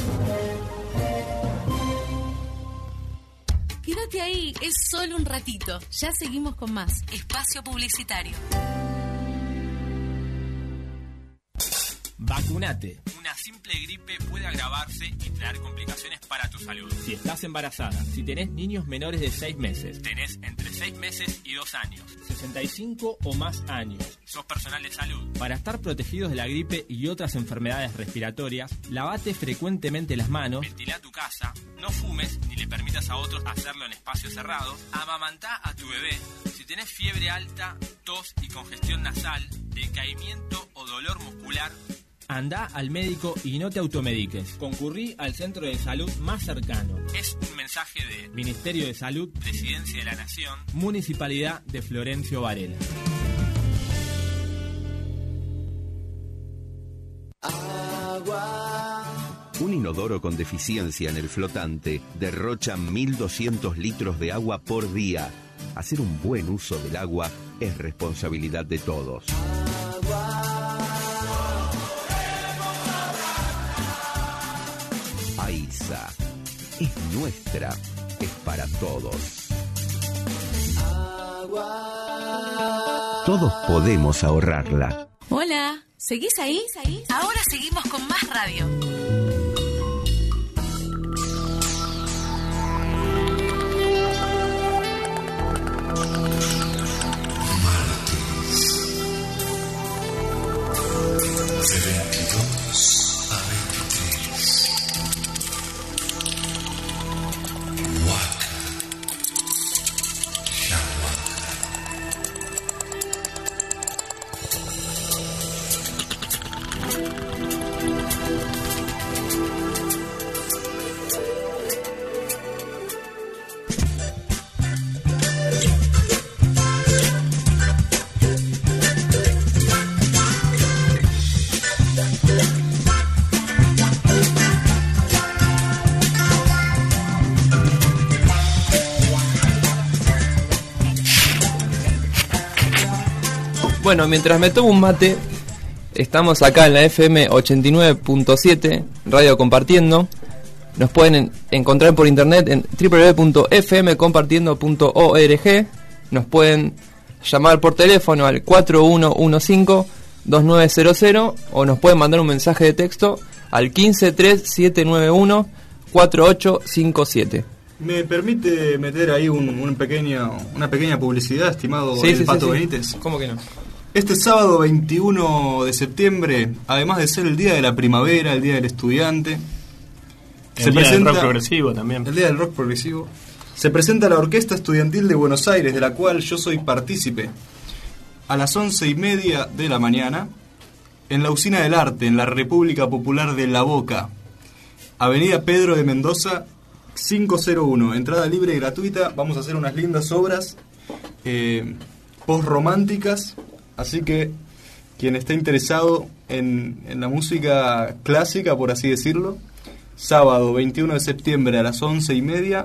Quédate ahí, es solo un ratito. Ya seguimos con más espacio publicitario. Vacunate. Una simple gripe puede agravarse y traer complicaciones para tu salud. Si estás embarazada, si tenés niños menores de seis meses, tenés entre seis meses y dos años, sesenta y cinco o más años, sos personal de salud. Para estar protegidos de la gripe y otras enfermedades respiratorias, lavate frecuentemente las manos, ventila tu casa, no fumes ni le permitas a otros hacerlo en espacios cerrados, amamantá a tu bebé. Si tenés fiebre alta, tos y congestión nasal, decaimiento o dolor muscular, andá al médico y no te automediques. Concurrí al centro de salud más cercano. Es un mensaje de Ministerio de Salud, Presidencia de la Nación, Municipalidad de Florencio Varela. Un inodoro con deficiencia en el flotante derrocha mil doscientos litros de agua por día. Hacer un buen uso del agua es responsabilidad de todos. AISA es nuestra, es para todos. Todos podemos ahorrarla. Hola, ¿seguís ahí? Ahora seguimos con más radio. De veintidós a veintitrés. Waka. Bueno, mientras me tomo un mate, estamos acá en la F M ochenta y nueve punto siete, Radio Compartiendo. Nos pueden en, encontrar por internet en doble u doble u doble u punto f m compartiendo punto org. Nos pueden llamar por teléfono al cuatro uno uno cinco dos nueve cero cero o nos pueden mandar un mensaje de texto al quince tres siete nueve uno cuatro ocho cinco siete. ¿Me permite meter ahí un, un pequeño, una pequeña publicidad, estimado sí, el sí, Pato sí, sí. Benítez? ¿Cómo que no? Este sábado veintiuno de septiembre, además de ser el día de la primavera, el día del estudiante, el se día presenta, del rock progresivo también. El día del rock progresivo. Se presenta la Orquesta Estudiantil de Buenos Aires, de la cual yo soy partícipe, a las once y media de la mañana, en la Usina del Arte, en la República Popular de La Boca, Avenida Pedro de Mendoza, quinientos uno. Entrada libre y gratuita. Vamos a hacer unas lindas obras eh, post-románticas. Así que quien esté interesado en, en la música clásica, por así decirlo, sábado veintiuno de septiembre a las once y media,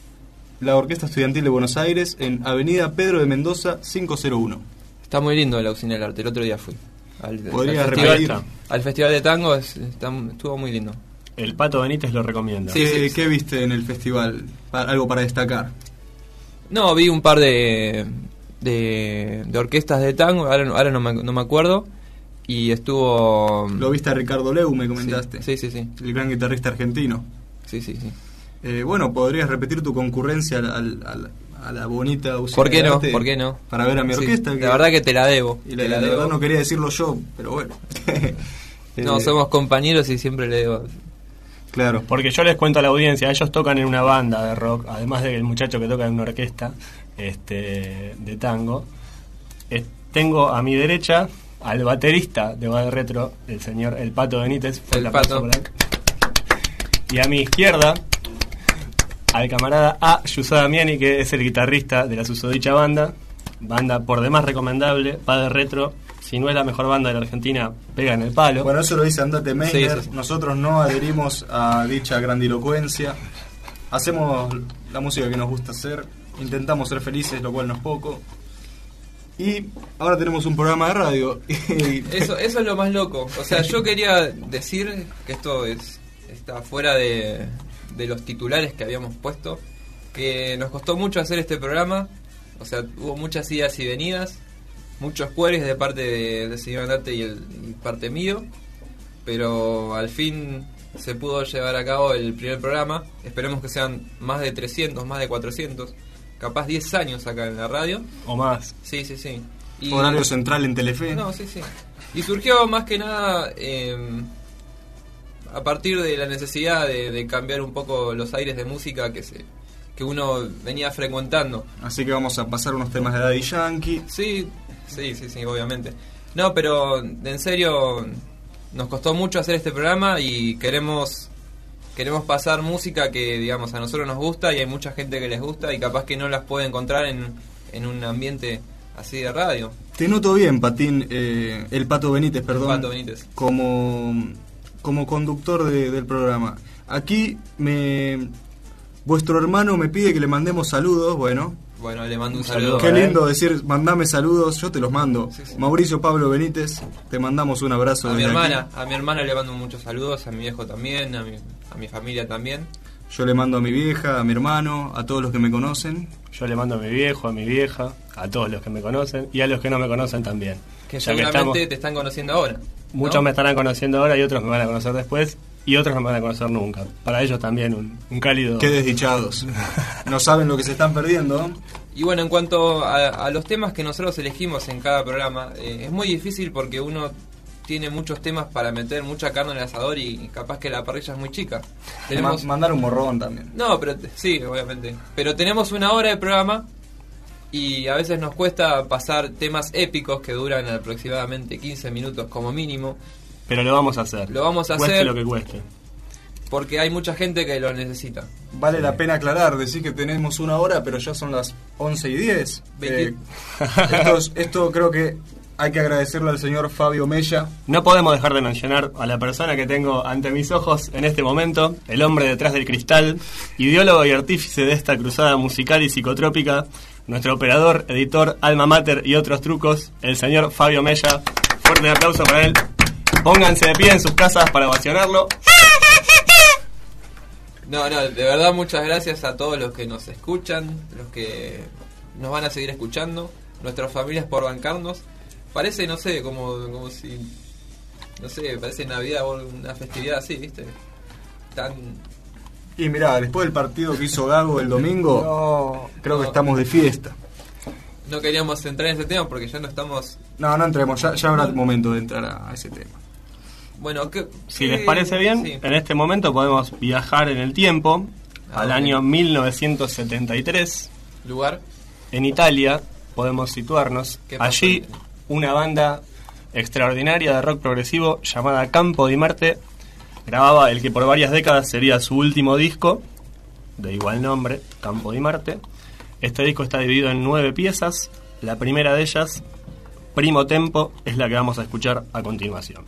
la Orquesta Estudiantil de Buenos Aires en Avenida Pedro de Mendoza quinientos uno. Está muy lindo la Usina del Arte, el otro día fui. Al, Podría al, festival, al festival de tango, es, está, estuvo muy lindo. El Pato Benítez lo recomienda. Sí, ¿Qué, sí, ¿Qué viste en el festival? ¿Algo para destacar? No, vi un par de, de, de orquestas de tango, ahora, ahora no, me, no me acuerdo. Y estuvo... Lo viste a Ricardo Leu, me comentaste. Sí, sí, sí. El gran guitarrista argentino. Sí, sí, sí. Eh, bueno, ¿podrías repetir tu concurrencia al, al, al, a la bonita usina ¿Por qué de no? arte ¿Por qué no? Para ver a mi Sí, orquesta. la verdad que te la debo. Y la, te la la debo. verdad no quería decirlo yo, pero bueno. No, Eh, somos compañeros y siempre le debo. Claro. Porque yo les cuento a la audiencia, ellos tocan en una banda de rock, además del muchacho que toca en una orquesta este, de tango. Eh, tengo a mi derecha al baterista de Bad Retro, el señor El Pato Benítez. El Pato. Y a mi izquierda, al camarada A. Yusada Miani, que es el guitarrista de la susodicha banda. Banda por demás recomendable, Bad Retro. Si no es la mejor banda de la Argentina, pega en el palo. Bueno, eso lo dice Andate Meiner. Sí, sí, sí. Nosotros no adherimos a dicha grandilocuencia. Hacemos la música que nos gusta hacer. Intentamos ser felices, lo cual no es poco. Y ahora tenemos un programa de radio. Eso, eso es lo más loco. O sea, yo quería decir que esto es está fuera de, de los titulares que habíamos puesto, que nos costó mucho hacer este programa. O sea, hubo muchas idas y venidas, muchos queries de parte de- del señor Andate y, el, y parte mío, pero al fin se pudo llevar a cabo el primer programa. Esperemos que sean más de trescientos, más de cuatrocientos, capaz diez años acá en la radio. O más. Sí, sí, sí. Y- Horario central en Telefe. No, sí, sí. Y surgió más que nada eh, a partir de la necesidad de, de cambiar un poco los aires de música que se que uno venía frecuentando. Así que vamos a pasar unos temas de Daddy Yankee. Sí, sí, sí, sí, obviamente. No, pero en serio nos costó mucho hacer este programa y queremos queremos pasar música que, digamos, a nosotros nos gusta y hay mucha gente que les gusta y capaz que no las puede encontrar en, en un ambiente así de radio. Te noto bien, Patín, eh, el Pato Benítez, perdón. Pato Benítez. Como, como conductor de- del programa. Aquí me vuestro hermano me pide que le mandemos saludos, bueno. Bueno, le mando un saludo. Qué lindo decir, mandame saludos, yo te los mando. Sí, sí. Mauricio Pablo Benítez, te mandamos un abrazo. A mi desde hermana, aquí. a mi hermana le mando muchos saludos, a mi viejo también, a mi, a mi familia también. Yo le mando a mi vieja, a mi hermano, a todos los que me conocen. Yo le mando a mi viejo, a mi vieja, a todos los que me conocen y a los que no me conocen también. Que Ya seguramente estamos- te están conociendo ahora. muchos ¿no? me estarán conociendo ahora y otros me van a conocer después y otros no me van a conocer nunca. Para ellos también un, un cálido... Qué desdichados. No saben lo que se están perdiendo. Y bueno, en cuanto a, a los temas que nosotros elegimos en cada programa, eh, es muy difícil porque uno tiene muchos temas para meter mucha carne en el asador y capaz que la parrilla es muy chica. Tenemos... Ma- mandar un morrón también. No, pero t- sí, obviamente. Pero tenemos una hora de programa y a veces nos cuesta pasar temas épicos que duran aproximadamente quince minutos como mínimo. Pero lo vamos a hacer. Lo vamos a cueste hacer. lo que cueste. Porque hay mucha gente que lo necesita. Vale la pena aclarar, decir que tenemos una hora, pero ya son las once y diez. Veinte. Eh, esto, es- esto creo que hay que agradecerle al señor Fabio Mella. No podemos dejar de mencionar a la persona que tengo ante mis ojos en este momento, el hombre detrás del cristal, ideólogo y artífice de esta cruzada musical y psicotrópica, nuestro operador, editor, alma mater y otros trucos, el señor Fabio Mella. Fuerte aplauso para él. Pónganse de pie en sus casas para ovacionarlo. No, no, de verdad muchas gracias a todos los que nos escuchan, los que nos van a seguir escuchando, nuestras familias por bancarnos. Parece, no sé, como, como si, no sé, parece Navidad o una festividad así, ¿viste? Tan... Y mirá, después del partido que hizo Gago el domingo, creo que estamos de fiesta. No queríamos entrar en ese tema porque ya no estamos... No, no entremos, ya, ya habrá momento de entrar a, a ese tema. Bueno, ¿qué, Si qué- les parece bien, sí. en este momento podemos viajar en el tiempo Ah, al ok. año mil novecientos setenta y tres. ¿Lugar? En Italia podemos situarnos. ¿Qué pasó Allí en Italia? una banda extraordinaria de rock progresivo llamada Campo di Marte grababa el que por varias décadas sería su último disco, de igual nombre, Campo di Marte. Este disco está dividido en nueve piezas. La primera de ellas, Primo Tempo, es la que vamos a escuchar a continuación.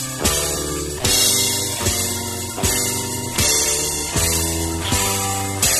Thank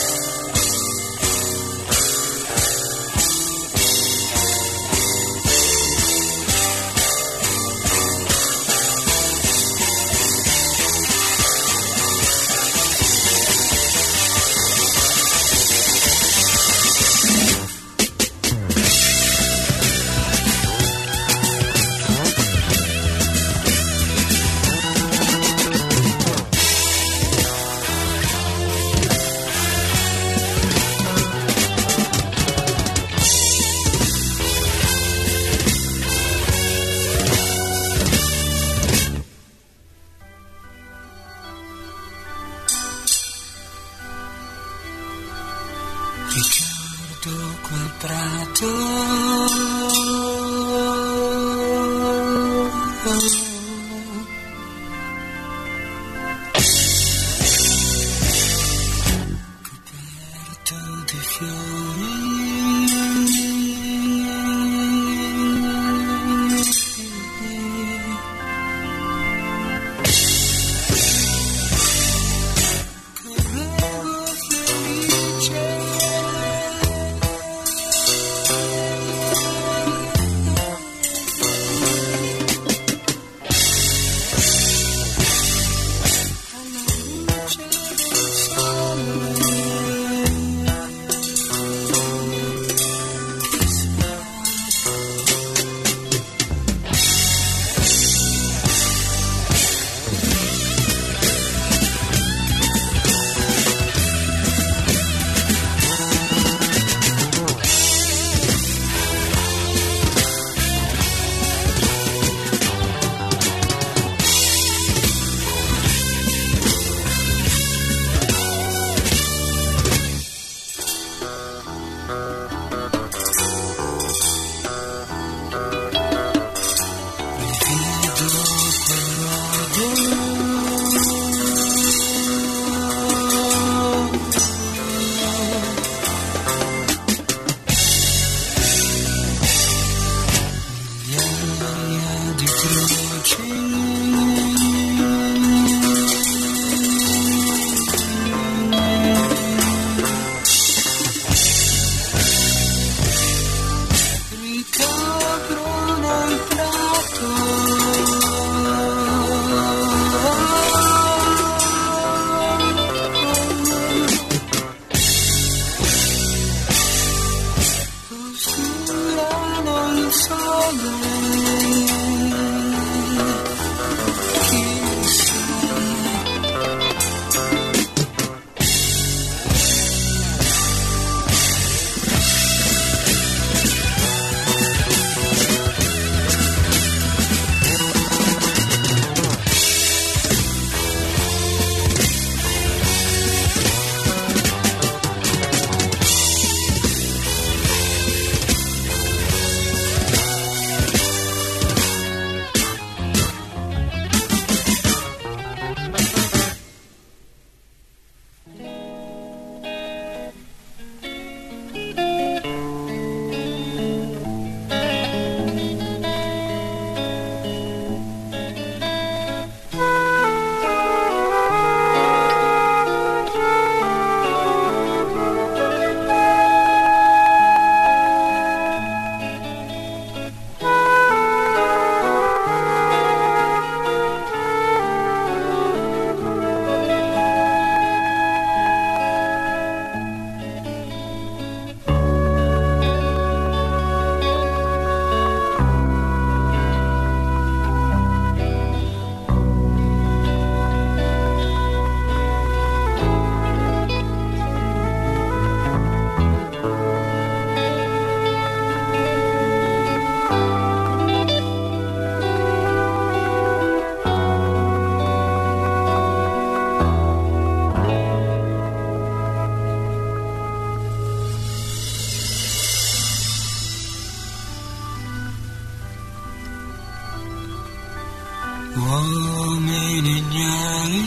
uomini ignari,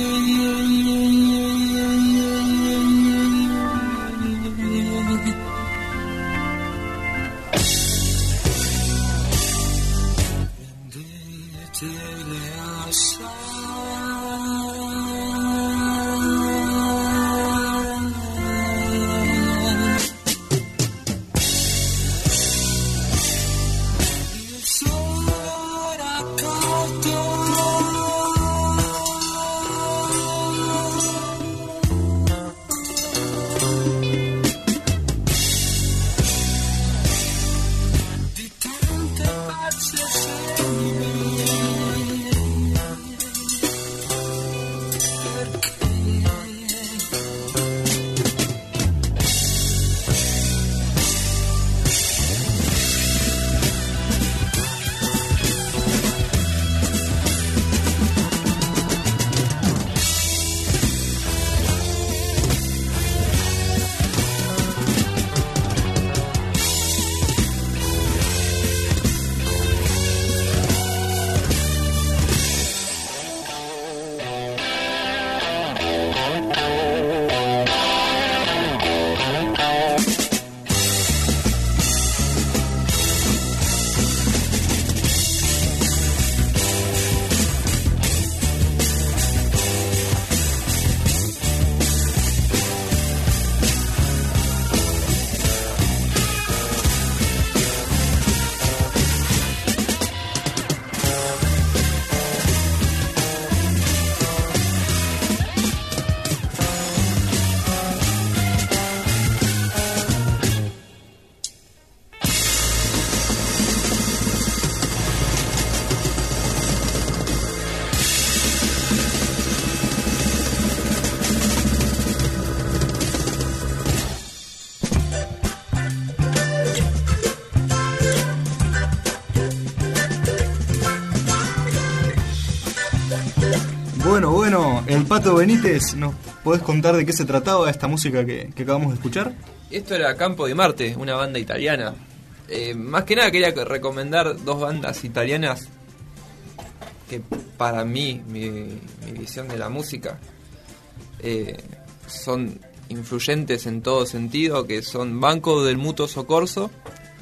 prendetele di tante pazze femmine. el Pato Benítez, ¿nos podés contar de qué se trataba esta música que, que acabamos de escuchar? Esto era Campo di Marte, una banda italiana. Eh, más que nada quería recomendar dos bandas italianas que para mí, mi, mi visión de la música, eh, son influyentes en todo sentido, que son Banco del Mutuo Soccorso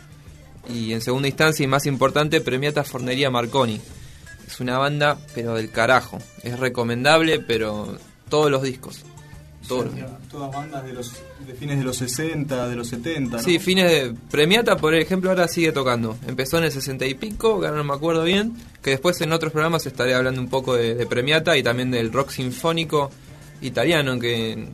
y en segunda instancia y más importante, Premiata Forneria Marconi. Es una banda pero del carajo, es recomendable, pero todos los discos. Todos. Sí, todas bandas de los de fines de los sesenta, de los setenta, ¿no? Sí, fines de... Premiata, por ejemplo, ahora sigue tocando. Empezó en el sesenta y pico, ahora no me acuerdo bien, que después en otros programas estaré hablando un poco de, de Premiata y también del rock sinfónico italiano, que,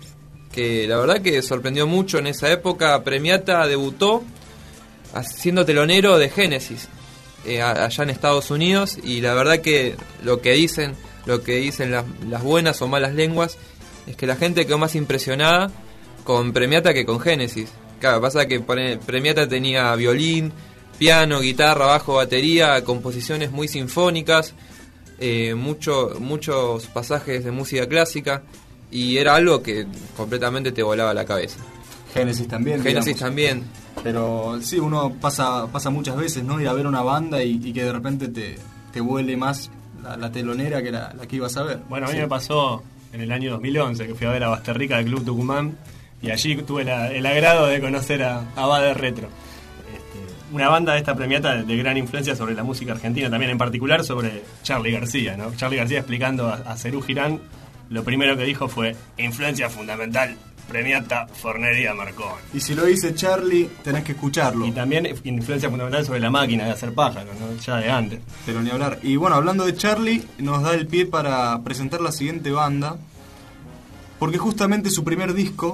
que la verdad que sorprendió mucho en esa época. Premiata debutó siendo telonero de Genesis, eh, allá en Estados Unidos, y la verdad que lo que dicen, lo que dicen las, las buenas o malas lenguas, es que la gente quedó más impresionada con Premiata que con Genesis. Claro, pasa que Premiata tenía violín, piano, guitarra, bajo, batería, composiciones muy sinfónicas, eh, mucho, muchos pasajes de música clásica, y era algo que completamente te volaba la cabeza. Genesis también. Genesis digamos. también. Pero sí, uno pasa pasa muchas veces, ¿no? Ir a ver una banda y, y que de repente te, te vuele más la, la telonera que la, la que ibas a ver. Bueno, a mí sí. me pasó en el año dos mil once, que fui a ver a Basterrica del Club Tucumán, y allí tuve la, el agrado de conocer a, a Bade Retro. Este, una banda de esta Premiata de, de gran influencia sobre la música argentina, también en particular sobre Charly García, ¿no? Charly García explicando a, a Cerú Girán, lo primero que dijo fue: influencia fundamental, Premiata Forneria Marconi. Y si lo dice Charly, tenés que escucharlo. Y también influencia fundamental sobre la máquina de hacer pájaros, ¿no? Ya de antes. Pero ni hablar. Y bueno, hablando de Charly, nos da el pie para presentar la siguiente banda, porque justamente su primer disco,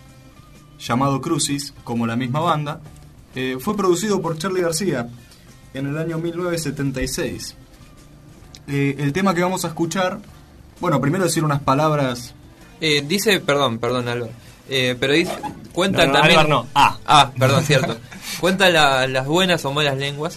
llamado Crucis, como la misma banda, eh, fue producido por Charly García en el año mil novecientos setenta y seis. Eh, el tema que vamos a escuchar, bueno, primero decir unas palabras. Eh, dice, perdón, perdón, Álvaro. Eh, pero dice, cuentan no, no, también. Álvaro no. Ah. Ah, perdón, cierto. Cuentan la, las buenas o malas lenguas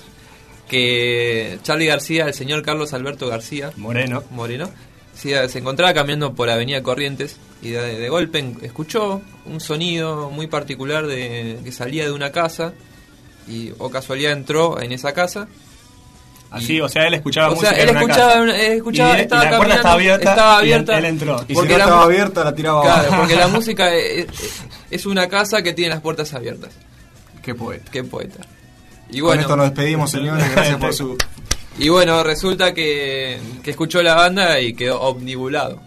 que Charly García, el señor Carlos Alberto García Moreno, Moreno, sí, se encontraba caminando por Avenida Corrientes y de, de golpe en, escuchó un sonido muy particular de que salía de una casa y o casualidad entró en esa casa. Así, o sea, él escuchaba o música sea, él en una escuchaba, casa. Una, él escuchaba y, estaba y la puerta estaba abierta, estaba abierta y él, él entró. Y porque si no estaba abierta, la tiraba claro, abajo. porque la música es, es una casa que tiene las puertas abiertas. Qué poeta. Qué poeta. Y Con bueno, esto nos despedimos, señores. Gracias por su... Y bueno, resulta que, que escuchó la banda y quedó omnibulado.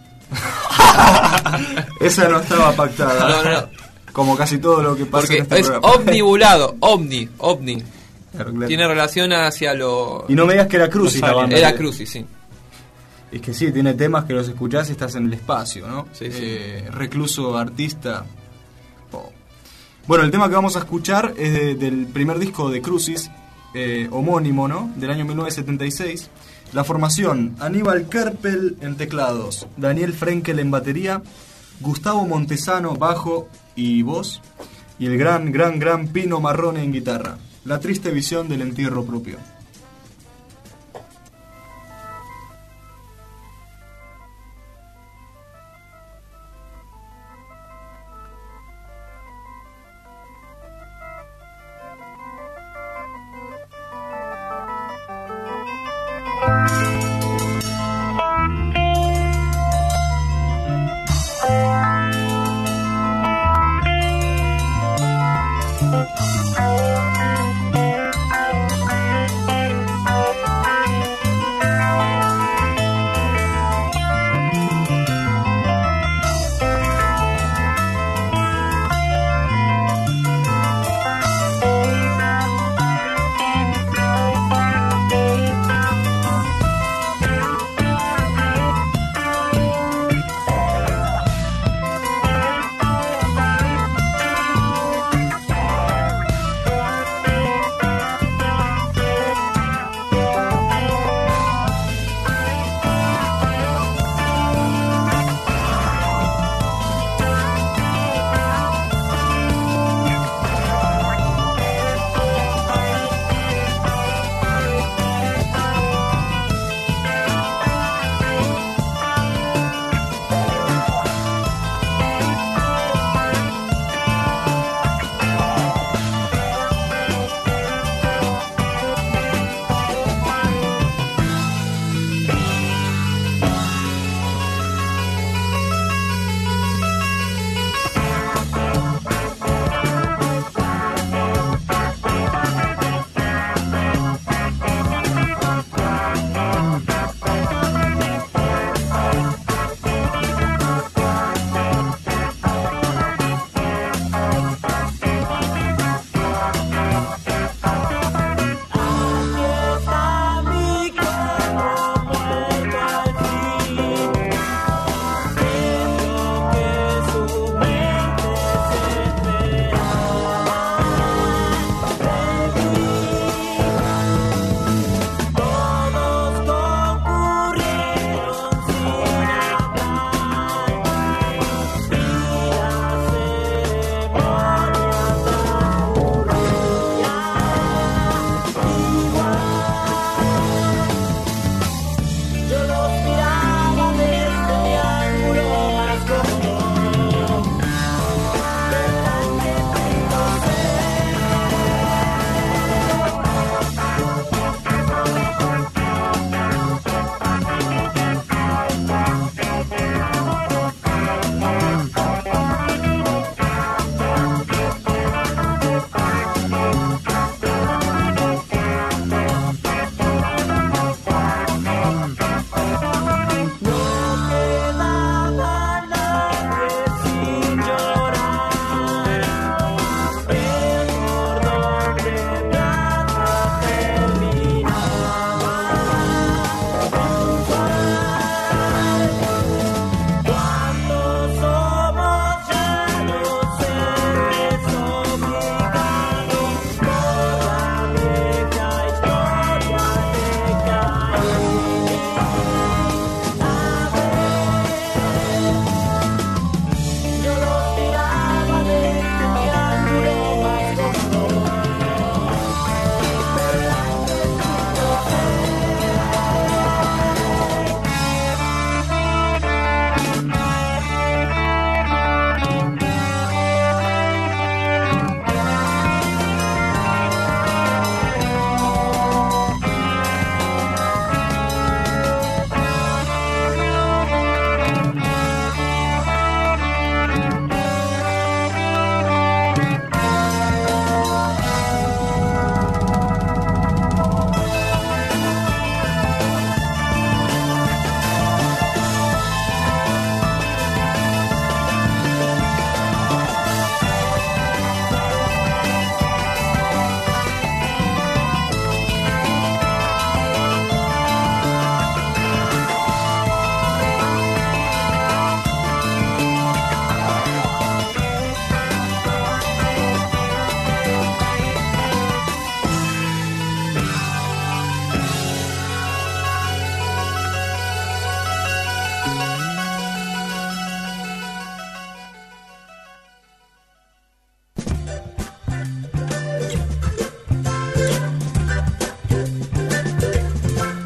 Esa no estaba pactada. No, no, no. Como casi todo lo que pasa Porque en este es programa. omnibulado, ovni, ovni. Claro, claro. Tiene relación hacia lo... Y no me digas que era Crucis la banda. Era Crucis, sí. Es que sí, tiene temas que los escuchás y estás en el espacio, ¿no? Sí, sí. Eh, recluso, artista. Oh. Bueno, el tema que vamos a escuchar es de, del primer disco de Crucis, eh, homónimo, ¿no? Del año mil novecientos setenta y seis. La formación: Aníbal Kerpel en teclados, Daniel Frenkel en batería, Gustavo Montesano bajo y voz, y el gran, gran, gran Pino Marrone en guitarra. La triste visión del entierro propio.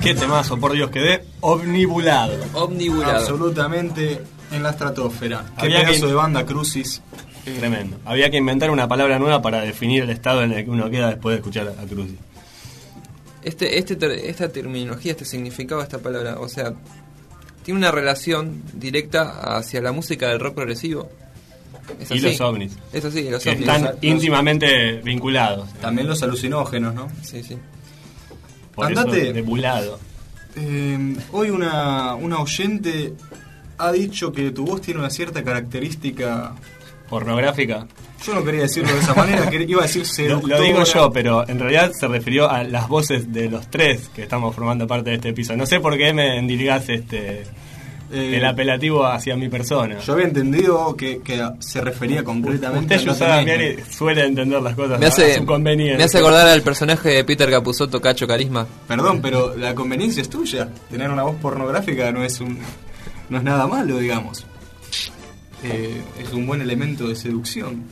Qué temazo, por Dios, quedé omnibulado. Omnibulado. Absolutamente en la estratosfera. Qué Había pedazo que- de banda, Crucis. Tremendo. Había que inventar una palabra nueva para definir el estado en el que uno queda después de escuchar a Crucis. Este, este, ter- esta terminología, este significado de esta palabra, o sea, tiene una relación directa hacia la música del rock progresivo. Es Y así. los ovnis. Es así, los Que ovnis. están Los- íntimamente vinculados. También los alucinógenos, ¿no? Sí, sí. Por Andate. eso, nebulado. Eh, hoy una, una oyente ha dicho que tu voz tiene una cierta característica Pornográfica. Yo no quería decirlo de esa manera, que iba a decir Lo, seductora. lo digo yo, pero en realidad se refirió a las voces de los tres que estamos formando parte de este episodio. No sé por qué me endilgás este, Eh, el apelativo hacia mi persona. Yo había entendido que, que se refería concretamente Usted, a Yusada Andate Miani, Meisner. suele entender las cosas Me a hace, su conveniencia. me hace acordar al personaje de Peter Capusotto, Cacho Carisma. Perdón, pero la conveniencia es tuya. Tener una voz pornográfica no es un no es nada malo, digamos. Eh, es un buen elemento de seducción.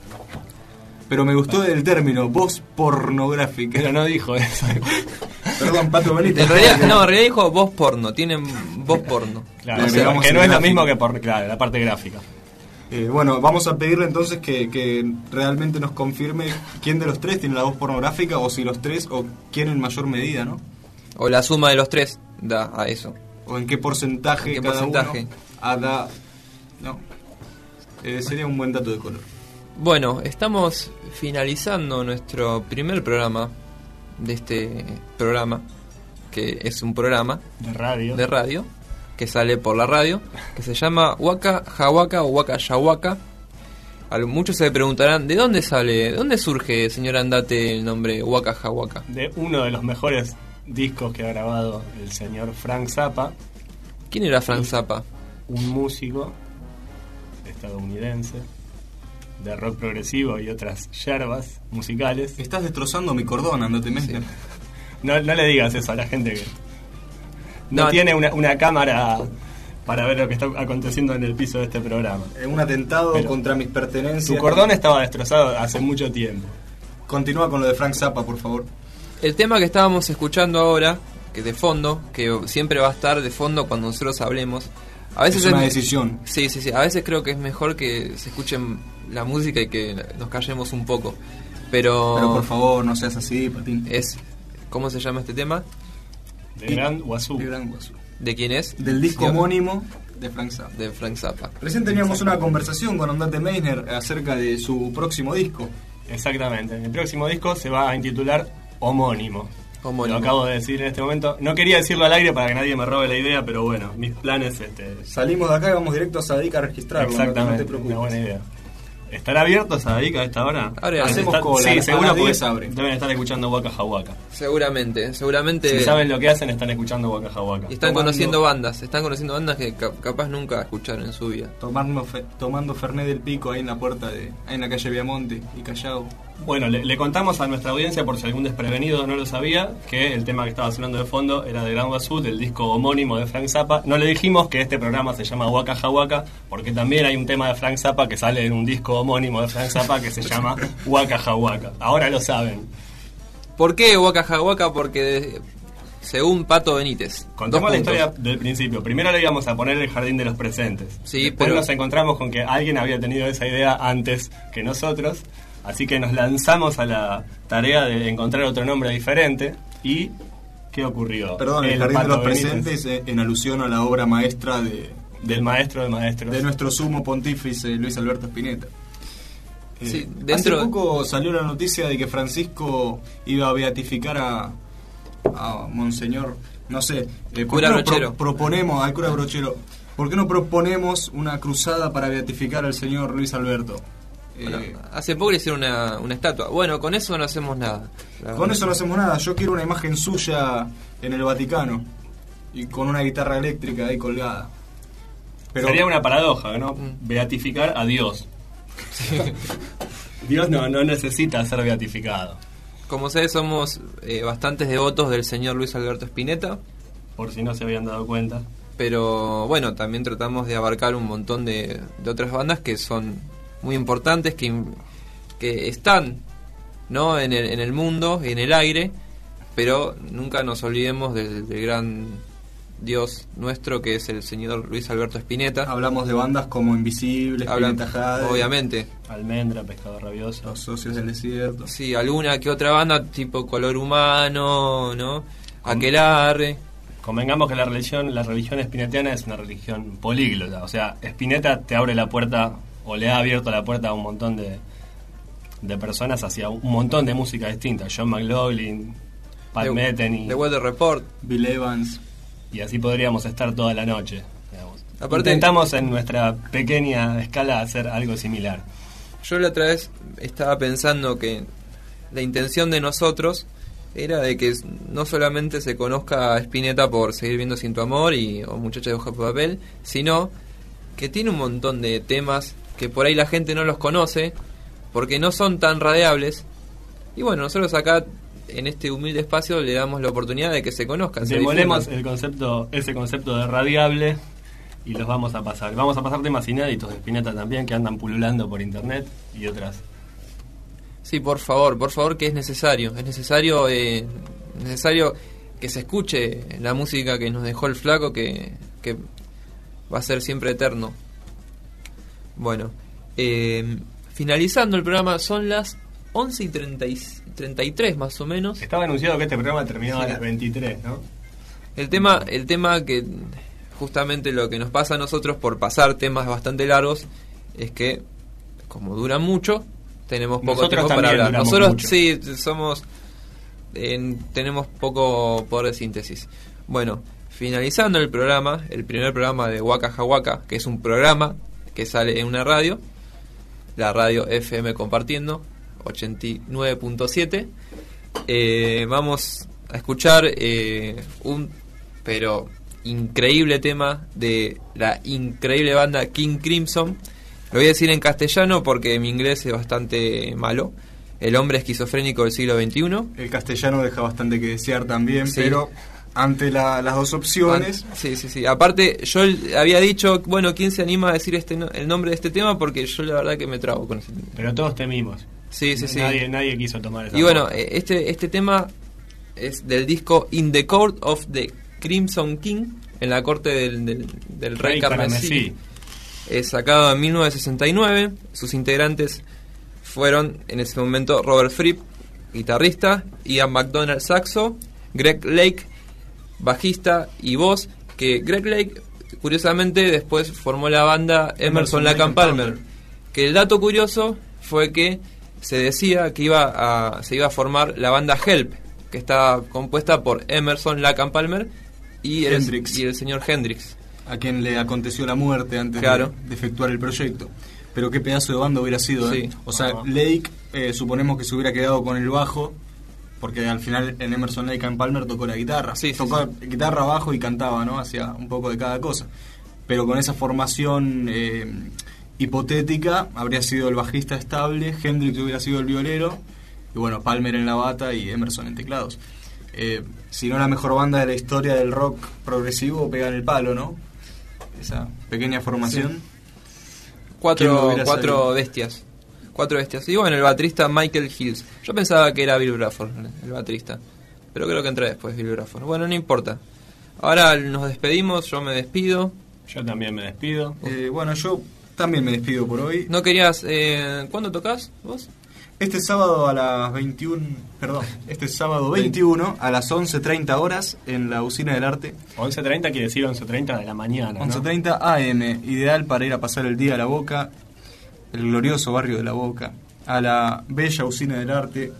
Pero me gustó el término voz pornográfica. Pero no dijo eso. Perdón, Pato Benítez. En realidad, no, en realidad dijo voz porno, tienen voz porno. Claro, Le o sea, agregamos que el no es lo gráfico. mismo que por claro, la parte gráfica. Eh, bueno, vamos a pedirle entonces que, que realmente nos confirme quién de los tres tiene la voz pornográfica, o si los tres, o quién en mayor medida, ¿no? O la suma de los tres da a eso. O en qué porcentaje ¿En qué cada porcentaje? uno a da... No. Eh, sería un buen dato de color. Bueno, estamos finalizando nuestro primer programa de este programa, que es un programa De radio. de radio que sale por la radio, que se llama Waka Jawaka o Waka Yawaka. Al- Muchos se preguntarán, ¿de dónde sale, de dónde surge, señor Andate, el nombre Waka Jawaka? De uno de los mejores discos que ha grabado el señor Frank Zappa, ¿Quién era Frank Zappa? un músico estadounidense de rock progresivo y otras yerbas musicales. Estás destrozando mi cordón, Andate Meisner. No, no le digas eso a la gente que no, No, tiene una, una cámara para ver lo que está aconteciendo en el piso de este programa. Eh, un atentado Pero contra mis pertenencias. Su cordón estaba destrozado hace mucho tiempo. Continúa con lo de Frank Zappa, por favor. El tema que estábamos escuchando ahora, que de fondo, que siempre va a estar de fondo cuando nosotros hablemos. A veces Es una decisión. Sí, sí, sí. A veces creo que es mejor que se escuchen la música y que nos callemos un poco. Pero. Pero por favor, no seas así, Patín. Es. ¿Cómo se llama este tema? De Gran Wazoo. De Gran Wazoo. ¿De quién es? Del disco Señor- homónimo de Frank Zappa. De Frank Zappa. Recién teníamos una conversación con Andate Meisner acerca de su próximo disco. Exactamente. El próximo disco se va a intitular Homónimo. Homónimo. Lo acabo de decir en este momento. No quería decirlo al aire para que nadie me robe la idea, pero bueno, mis planes... Este, Salimos de acá y vamos directo a Sadik a registrarlo. exactamente, no te preocupes. una buena idea. ¿Estará abierto Sadik a esta hora? Ahora Hacemos Está- cola, Sí, a seguro las porque diez abre. deben estar escuchando Waka Jawaka. Seguramente, seguramente. Si saben lo que hacen, están escuchando Waka Jawaka. Y están Tomando- conociendo bandas, están conociendo bandas que ca- capaz nunca escucharon en su vida. Tomando, fe- tomando Fernet del Pico ahí en la puerta de... ahí en la calle Viamonte y Callao. Bueno, le, le contamos a nuestra audiencia, por si algún desprevenido no lo sabía, que el tema que estaba sonando de fondo era de Gran Wazoo, del disco homónimo de Frank Zappa. No le dijimos que este programa se llama Waka Jawaka, porque también hay un tema de Frank Zappa que sale en un disco homónimo de Frank Zappa que se llama Waka Jawaka. Ahora lo saben. ¿Por qué Waka Jawaka? Porque de- según Pato Benítez. Contemos dos la puntos. historia del principio. Primero le íbamos a poner el jardín de los presentes. Sí, Después pero- nos encontramos con que alguien había tenido esa idea antes que nosotros. Así que nos lanzamos a la tarea de encontrar otro nombre diferente. ¿Y qué ocurrió? Perdón, el, Jardín de Pato los Benítez, Presentes eh, en alusión a la obra maestra de, del maestro de maestros. de nuestro sumo pontífice Luis Alberto Spinetta. Eh, Sí, dentro- Hace poco salió la noticia de que Francisco iba a beatificar a, a Monseñor, no sé, eh, ¿por Cura qué no Brochero. proponemos al cura Brochero, ¿por qué no proponemos una cruzada para beatificar al señor Luis Alberto? Eh, Bueno, hace poco le hicieron una, una estatua. Bueno, con eso no hacemos nada. La- Con eso no hacemos nada. Yo quiero una imagen suya en el Vaticano y con una guitarra eléctrica ahí colgada. Pero Sería una paradoja, ¿no? Mm. Beatificar a Dios. Dios no, no necesita ser beatificado. Como sabes, somos eh, bastantes devotos del señor Luis Alberto Spinetta. Por si no se habían dado cuenta. Pero bueno, también tratamos de abarcar un montón de, de otras bandas que son muy importantes, que, que están, ¿no?, en el, en el mundo, en el aire, pero nunca nos olvidemos del, del gran Dios nuestro, que es el señor Luis Alberto Spinetta. Hablamos de bandas como Invisible, Spinetta Jade, obviamente. Almendra, Pescador Rabioso. Los Socios del Desierto. Sí, alguna que otra banda tipo Color Humano, ¿no? Aquelarre. Convengamos que la religión, la religión spinettiana es una religión políglota. O sea, Spinetta te abre la puerta, o le ha abierto la puerta a un montón de, de personas hacia un montón de música distinta. John McLaughlin, Pat The, Metheny, The Weather Report, Bill Evans. Y así podríamos estar toda la noche. Aparte, intentamos en nuestra pequeña escala hacer algo similar. Yo la otra vez estaba pensando que la intención de nosotros era de que no solamente se conozca a Spinetta por Seguir viendo sin tu amor y o Muchacha de hoja de papel, sino que tiene un montón de temas que por ahí la gente no los conoce porque no son tan radiables. Y bueno, nosotros acá en este humilde espacio le damos la oportunidad de que se conozcan. Demolemos el concepto, ese concepto de radiable, y los vamos a pasar. Vamos a pasar temas inéditos de Spinetta también, que andan pululando por internet y otras. Sí, por favor, por favor, que es necesario. Es necesario eh, necesario que se escuche la música que nos dejó el flaco, que, que va a ser siempre eterno. Bueno, eh, finalizando el programa, son las once y treinta y tres más o menos. Estaba anunciado que este programa terminaba sí. a las veintitrés, ¿no? El tema, el tema que justamente lo que nos pasa a nosotros por pasar temas bastante largos es que, como duran mucho, tenemos poco nosotros tiempo para hablar. Nosotros mucho. sí somos eh, tenemos poco poder de síntesis. Bueno, finalizando el programa, el primer programa de Waka Jawaka, que es un programa que sale en una radio, la radio F M Compartiendo ochenta y nueve punto siete. Eh, vamos a escuchar eh, un pero increíble tema de la increíble banda King Crimson. Lo voy a decir en castellano porque mi inglés es bastante malo. El hombre esquizofrénico del siglo veintiuno. El castellano deja bastante que desear también, sí. Pero ante la, las dos opciones... Ant, sí, sí, sí. Aparte, yo había dicho, bueno, ¿quién se anima a decir este no, el nombre de este tema? Porque yo la verdad que me trago con ese tema. Pero todos temimos. Sí, sí, sí. Nadie, nadie quiso tomar esa Y bueno, parte. este este tema es del disco In the Court of the Crimson King, en la corte del, del, del Rey, Rey Carmesí. Carmesí. Es sacado en mil novecientos sesenta y nueve. Sus integrantes fueron en ese momento Robert Fripp, guitarrista, Ian McDonald, saxo, Greg Lake, bajista y voz, que Greg Lake, curiosamente, después formó la banda Emerson, Emerson Lake and Palmer, Palmer. Que el dato curioso fue que se decía que iba a, se iba a formar la banda Help, que está compuesta por Emerson Lake and Palmer y el, y el señor Hendrix, a quien le aconteció la muerte antes claro. de, de efectuar el proyecto. Pero qué pedazo de banda hubiera sido, ¿eh? Sí. O sea, uh-huh. Lake, eh, suponemos que se hubiera quedado con el bajo, porque al final en Emerson Lake and Palmer tocó la guitarra. Sí, tocó sí, sí. guitarra, bajo y cantaba, ¿no? Hacía un poco de cada cosa. Pero con esa formación eh, hipotética, habría sido el bajista estable, Hendrix hubiera sido el violero, y bueno, Palmer en la bata y Emerson en teclados. Eh, si no la mejor banda de la historia del rock progresivo, pegan el palo, ¿no? Esa pequeña formación. Sí. Cuatro, cuatro bestias. Cuatro bestias. Y bueno, el baterista Michael Hills. Yo pensaba que era Bill Bruford, el baterista. Pero creo que entra después Bill Bruford. Bueno, no importa. Ahora nos despedimos, yo me despido. Yo también me despido. Eh, bueno, yo también me despido por hoy. ¿No querías... Eh, ¿Cuándo tocás vos? Este sábado a las veintiuno, perdón, este sábado veintiuno a las once treinta horas en la Usina del Arte. once treinta quiere decir once treinta de la mañana, ¿no? once treinta A M, ideal para ir a pasar el día a La Boca, el glorioso barrio de La Boca, a la bella Usina del Arte.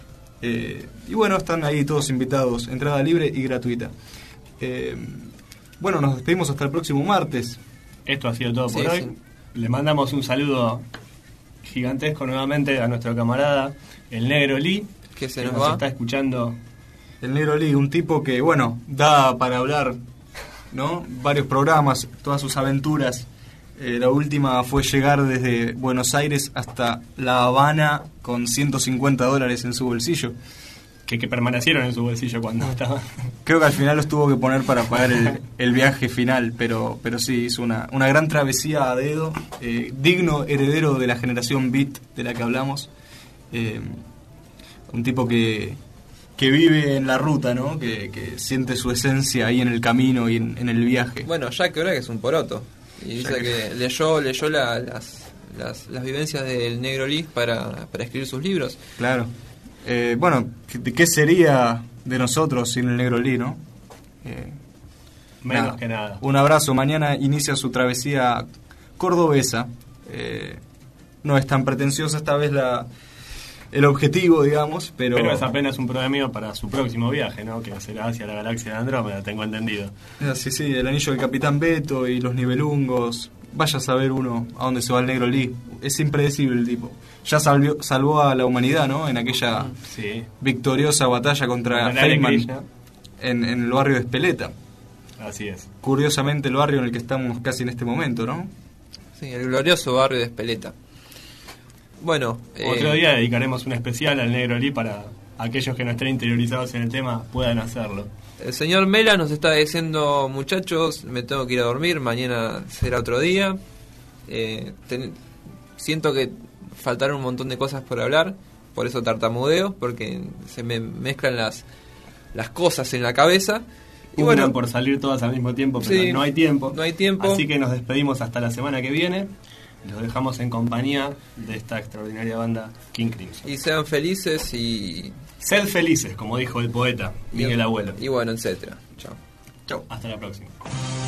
Eh, y bueno, están ahí todos invitados, entrada libre y gratuita. Eh, bueno, nos despedimos hasta el próximo martes. Esto ha sido todo por sí, hoy. Sí. Le mandamos un saludo gigantesco nuevamente a nuestro camarada el Negro Lee, que se que nos, nos va. está escuchando. El Negro Lee, un tipo que, bueno, da para hablar, ¿no? Varios programas, todas sus aventuras. Eh, la última fue llegar desde Buenos Aires hasta La Habana con ciento cincuenta dólares en su bolsillo. Que, que permanecieron en su bolsillo cuando estaba. Creo que al final los tuvo que poner para pagar el, el viaje final, pero pero sí, hizo una, una gran travesía a dedo, eh, digno heredero de la generación Beat de la que hablamos. Eh, un tipo que, que vive en la ruta, ¿no? Que, que siente su esencia ahí en el camino y en, en el viaje. Bueno, Jack Kerouac es un poroto. Y dice Jack. que leyó, leyó la, las, las, las vivencias del Negro Lee para, para escribir sus libros. Claro. Eh, bueno, ¿qué, ¿qué sería de nosotros sin el Negro Lee, no? Eh, Menos nada. que nada. Un abrazo. Mañana inicia su travesía cordobesa. Eh, no es tan pretenciosa esta vez la el objetivo, digamos, pero... Pero es apenas un premio para su próximo viaje, ¿no? Que será hacia la galaxia de Andrómeda, tengo entendido. Sí, sí, el anillo del Capitán Beto y los Nibelungos. Vaya a saber uno a dónde se va el Negro Lee. Es impredecible el tipo. Ya salvió, salvó a la humanidad, ¿no? En aquella sí. victoriosa batalla contra Con Feynman Krishna. en, en el barrio de Espeleta. Así es. Curiosamente el barrio en el que estamos casi en este momento, ¿no? Sí, el glorioso barrio de Espeleta. Bueno, otro eh, día dedicaremos un especial al Negro Lee para aquellos que no estén interiorizados en el tema puedan hacerlo. El señor Mela nos está diciendo, muchachos, me tengo que ir a dormir, mañana será otro día. Eh, ten, siento que faltaron un montón de cosas por hablar, por eso tartamudeo, porque se me mezclan las, las cosas en la cabeza. Y bueno, por salir todas al mismo tiempo, pero sí, no hay tiempo. No hay tiempo. Así que nos despedimos hasta la semana que viene. Los dejamos en compañía de esta extraordinaria banda King Crimson. Y sean felices y... Sed felices, como dijo el poeta Miguel y, Abuelo. Y bueno, etcétera. Chao. Chao. Hasta la próxima.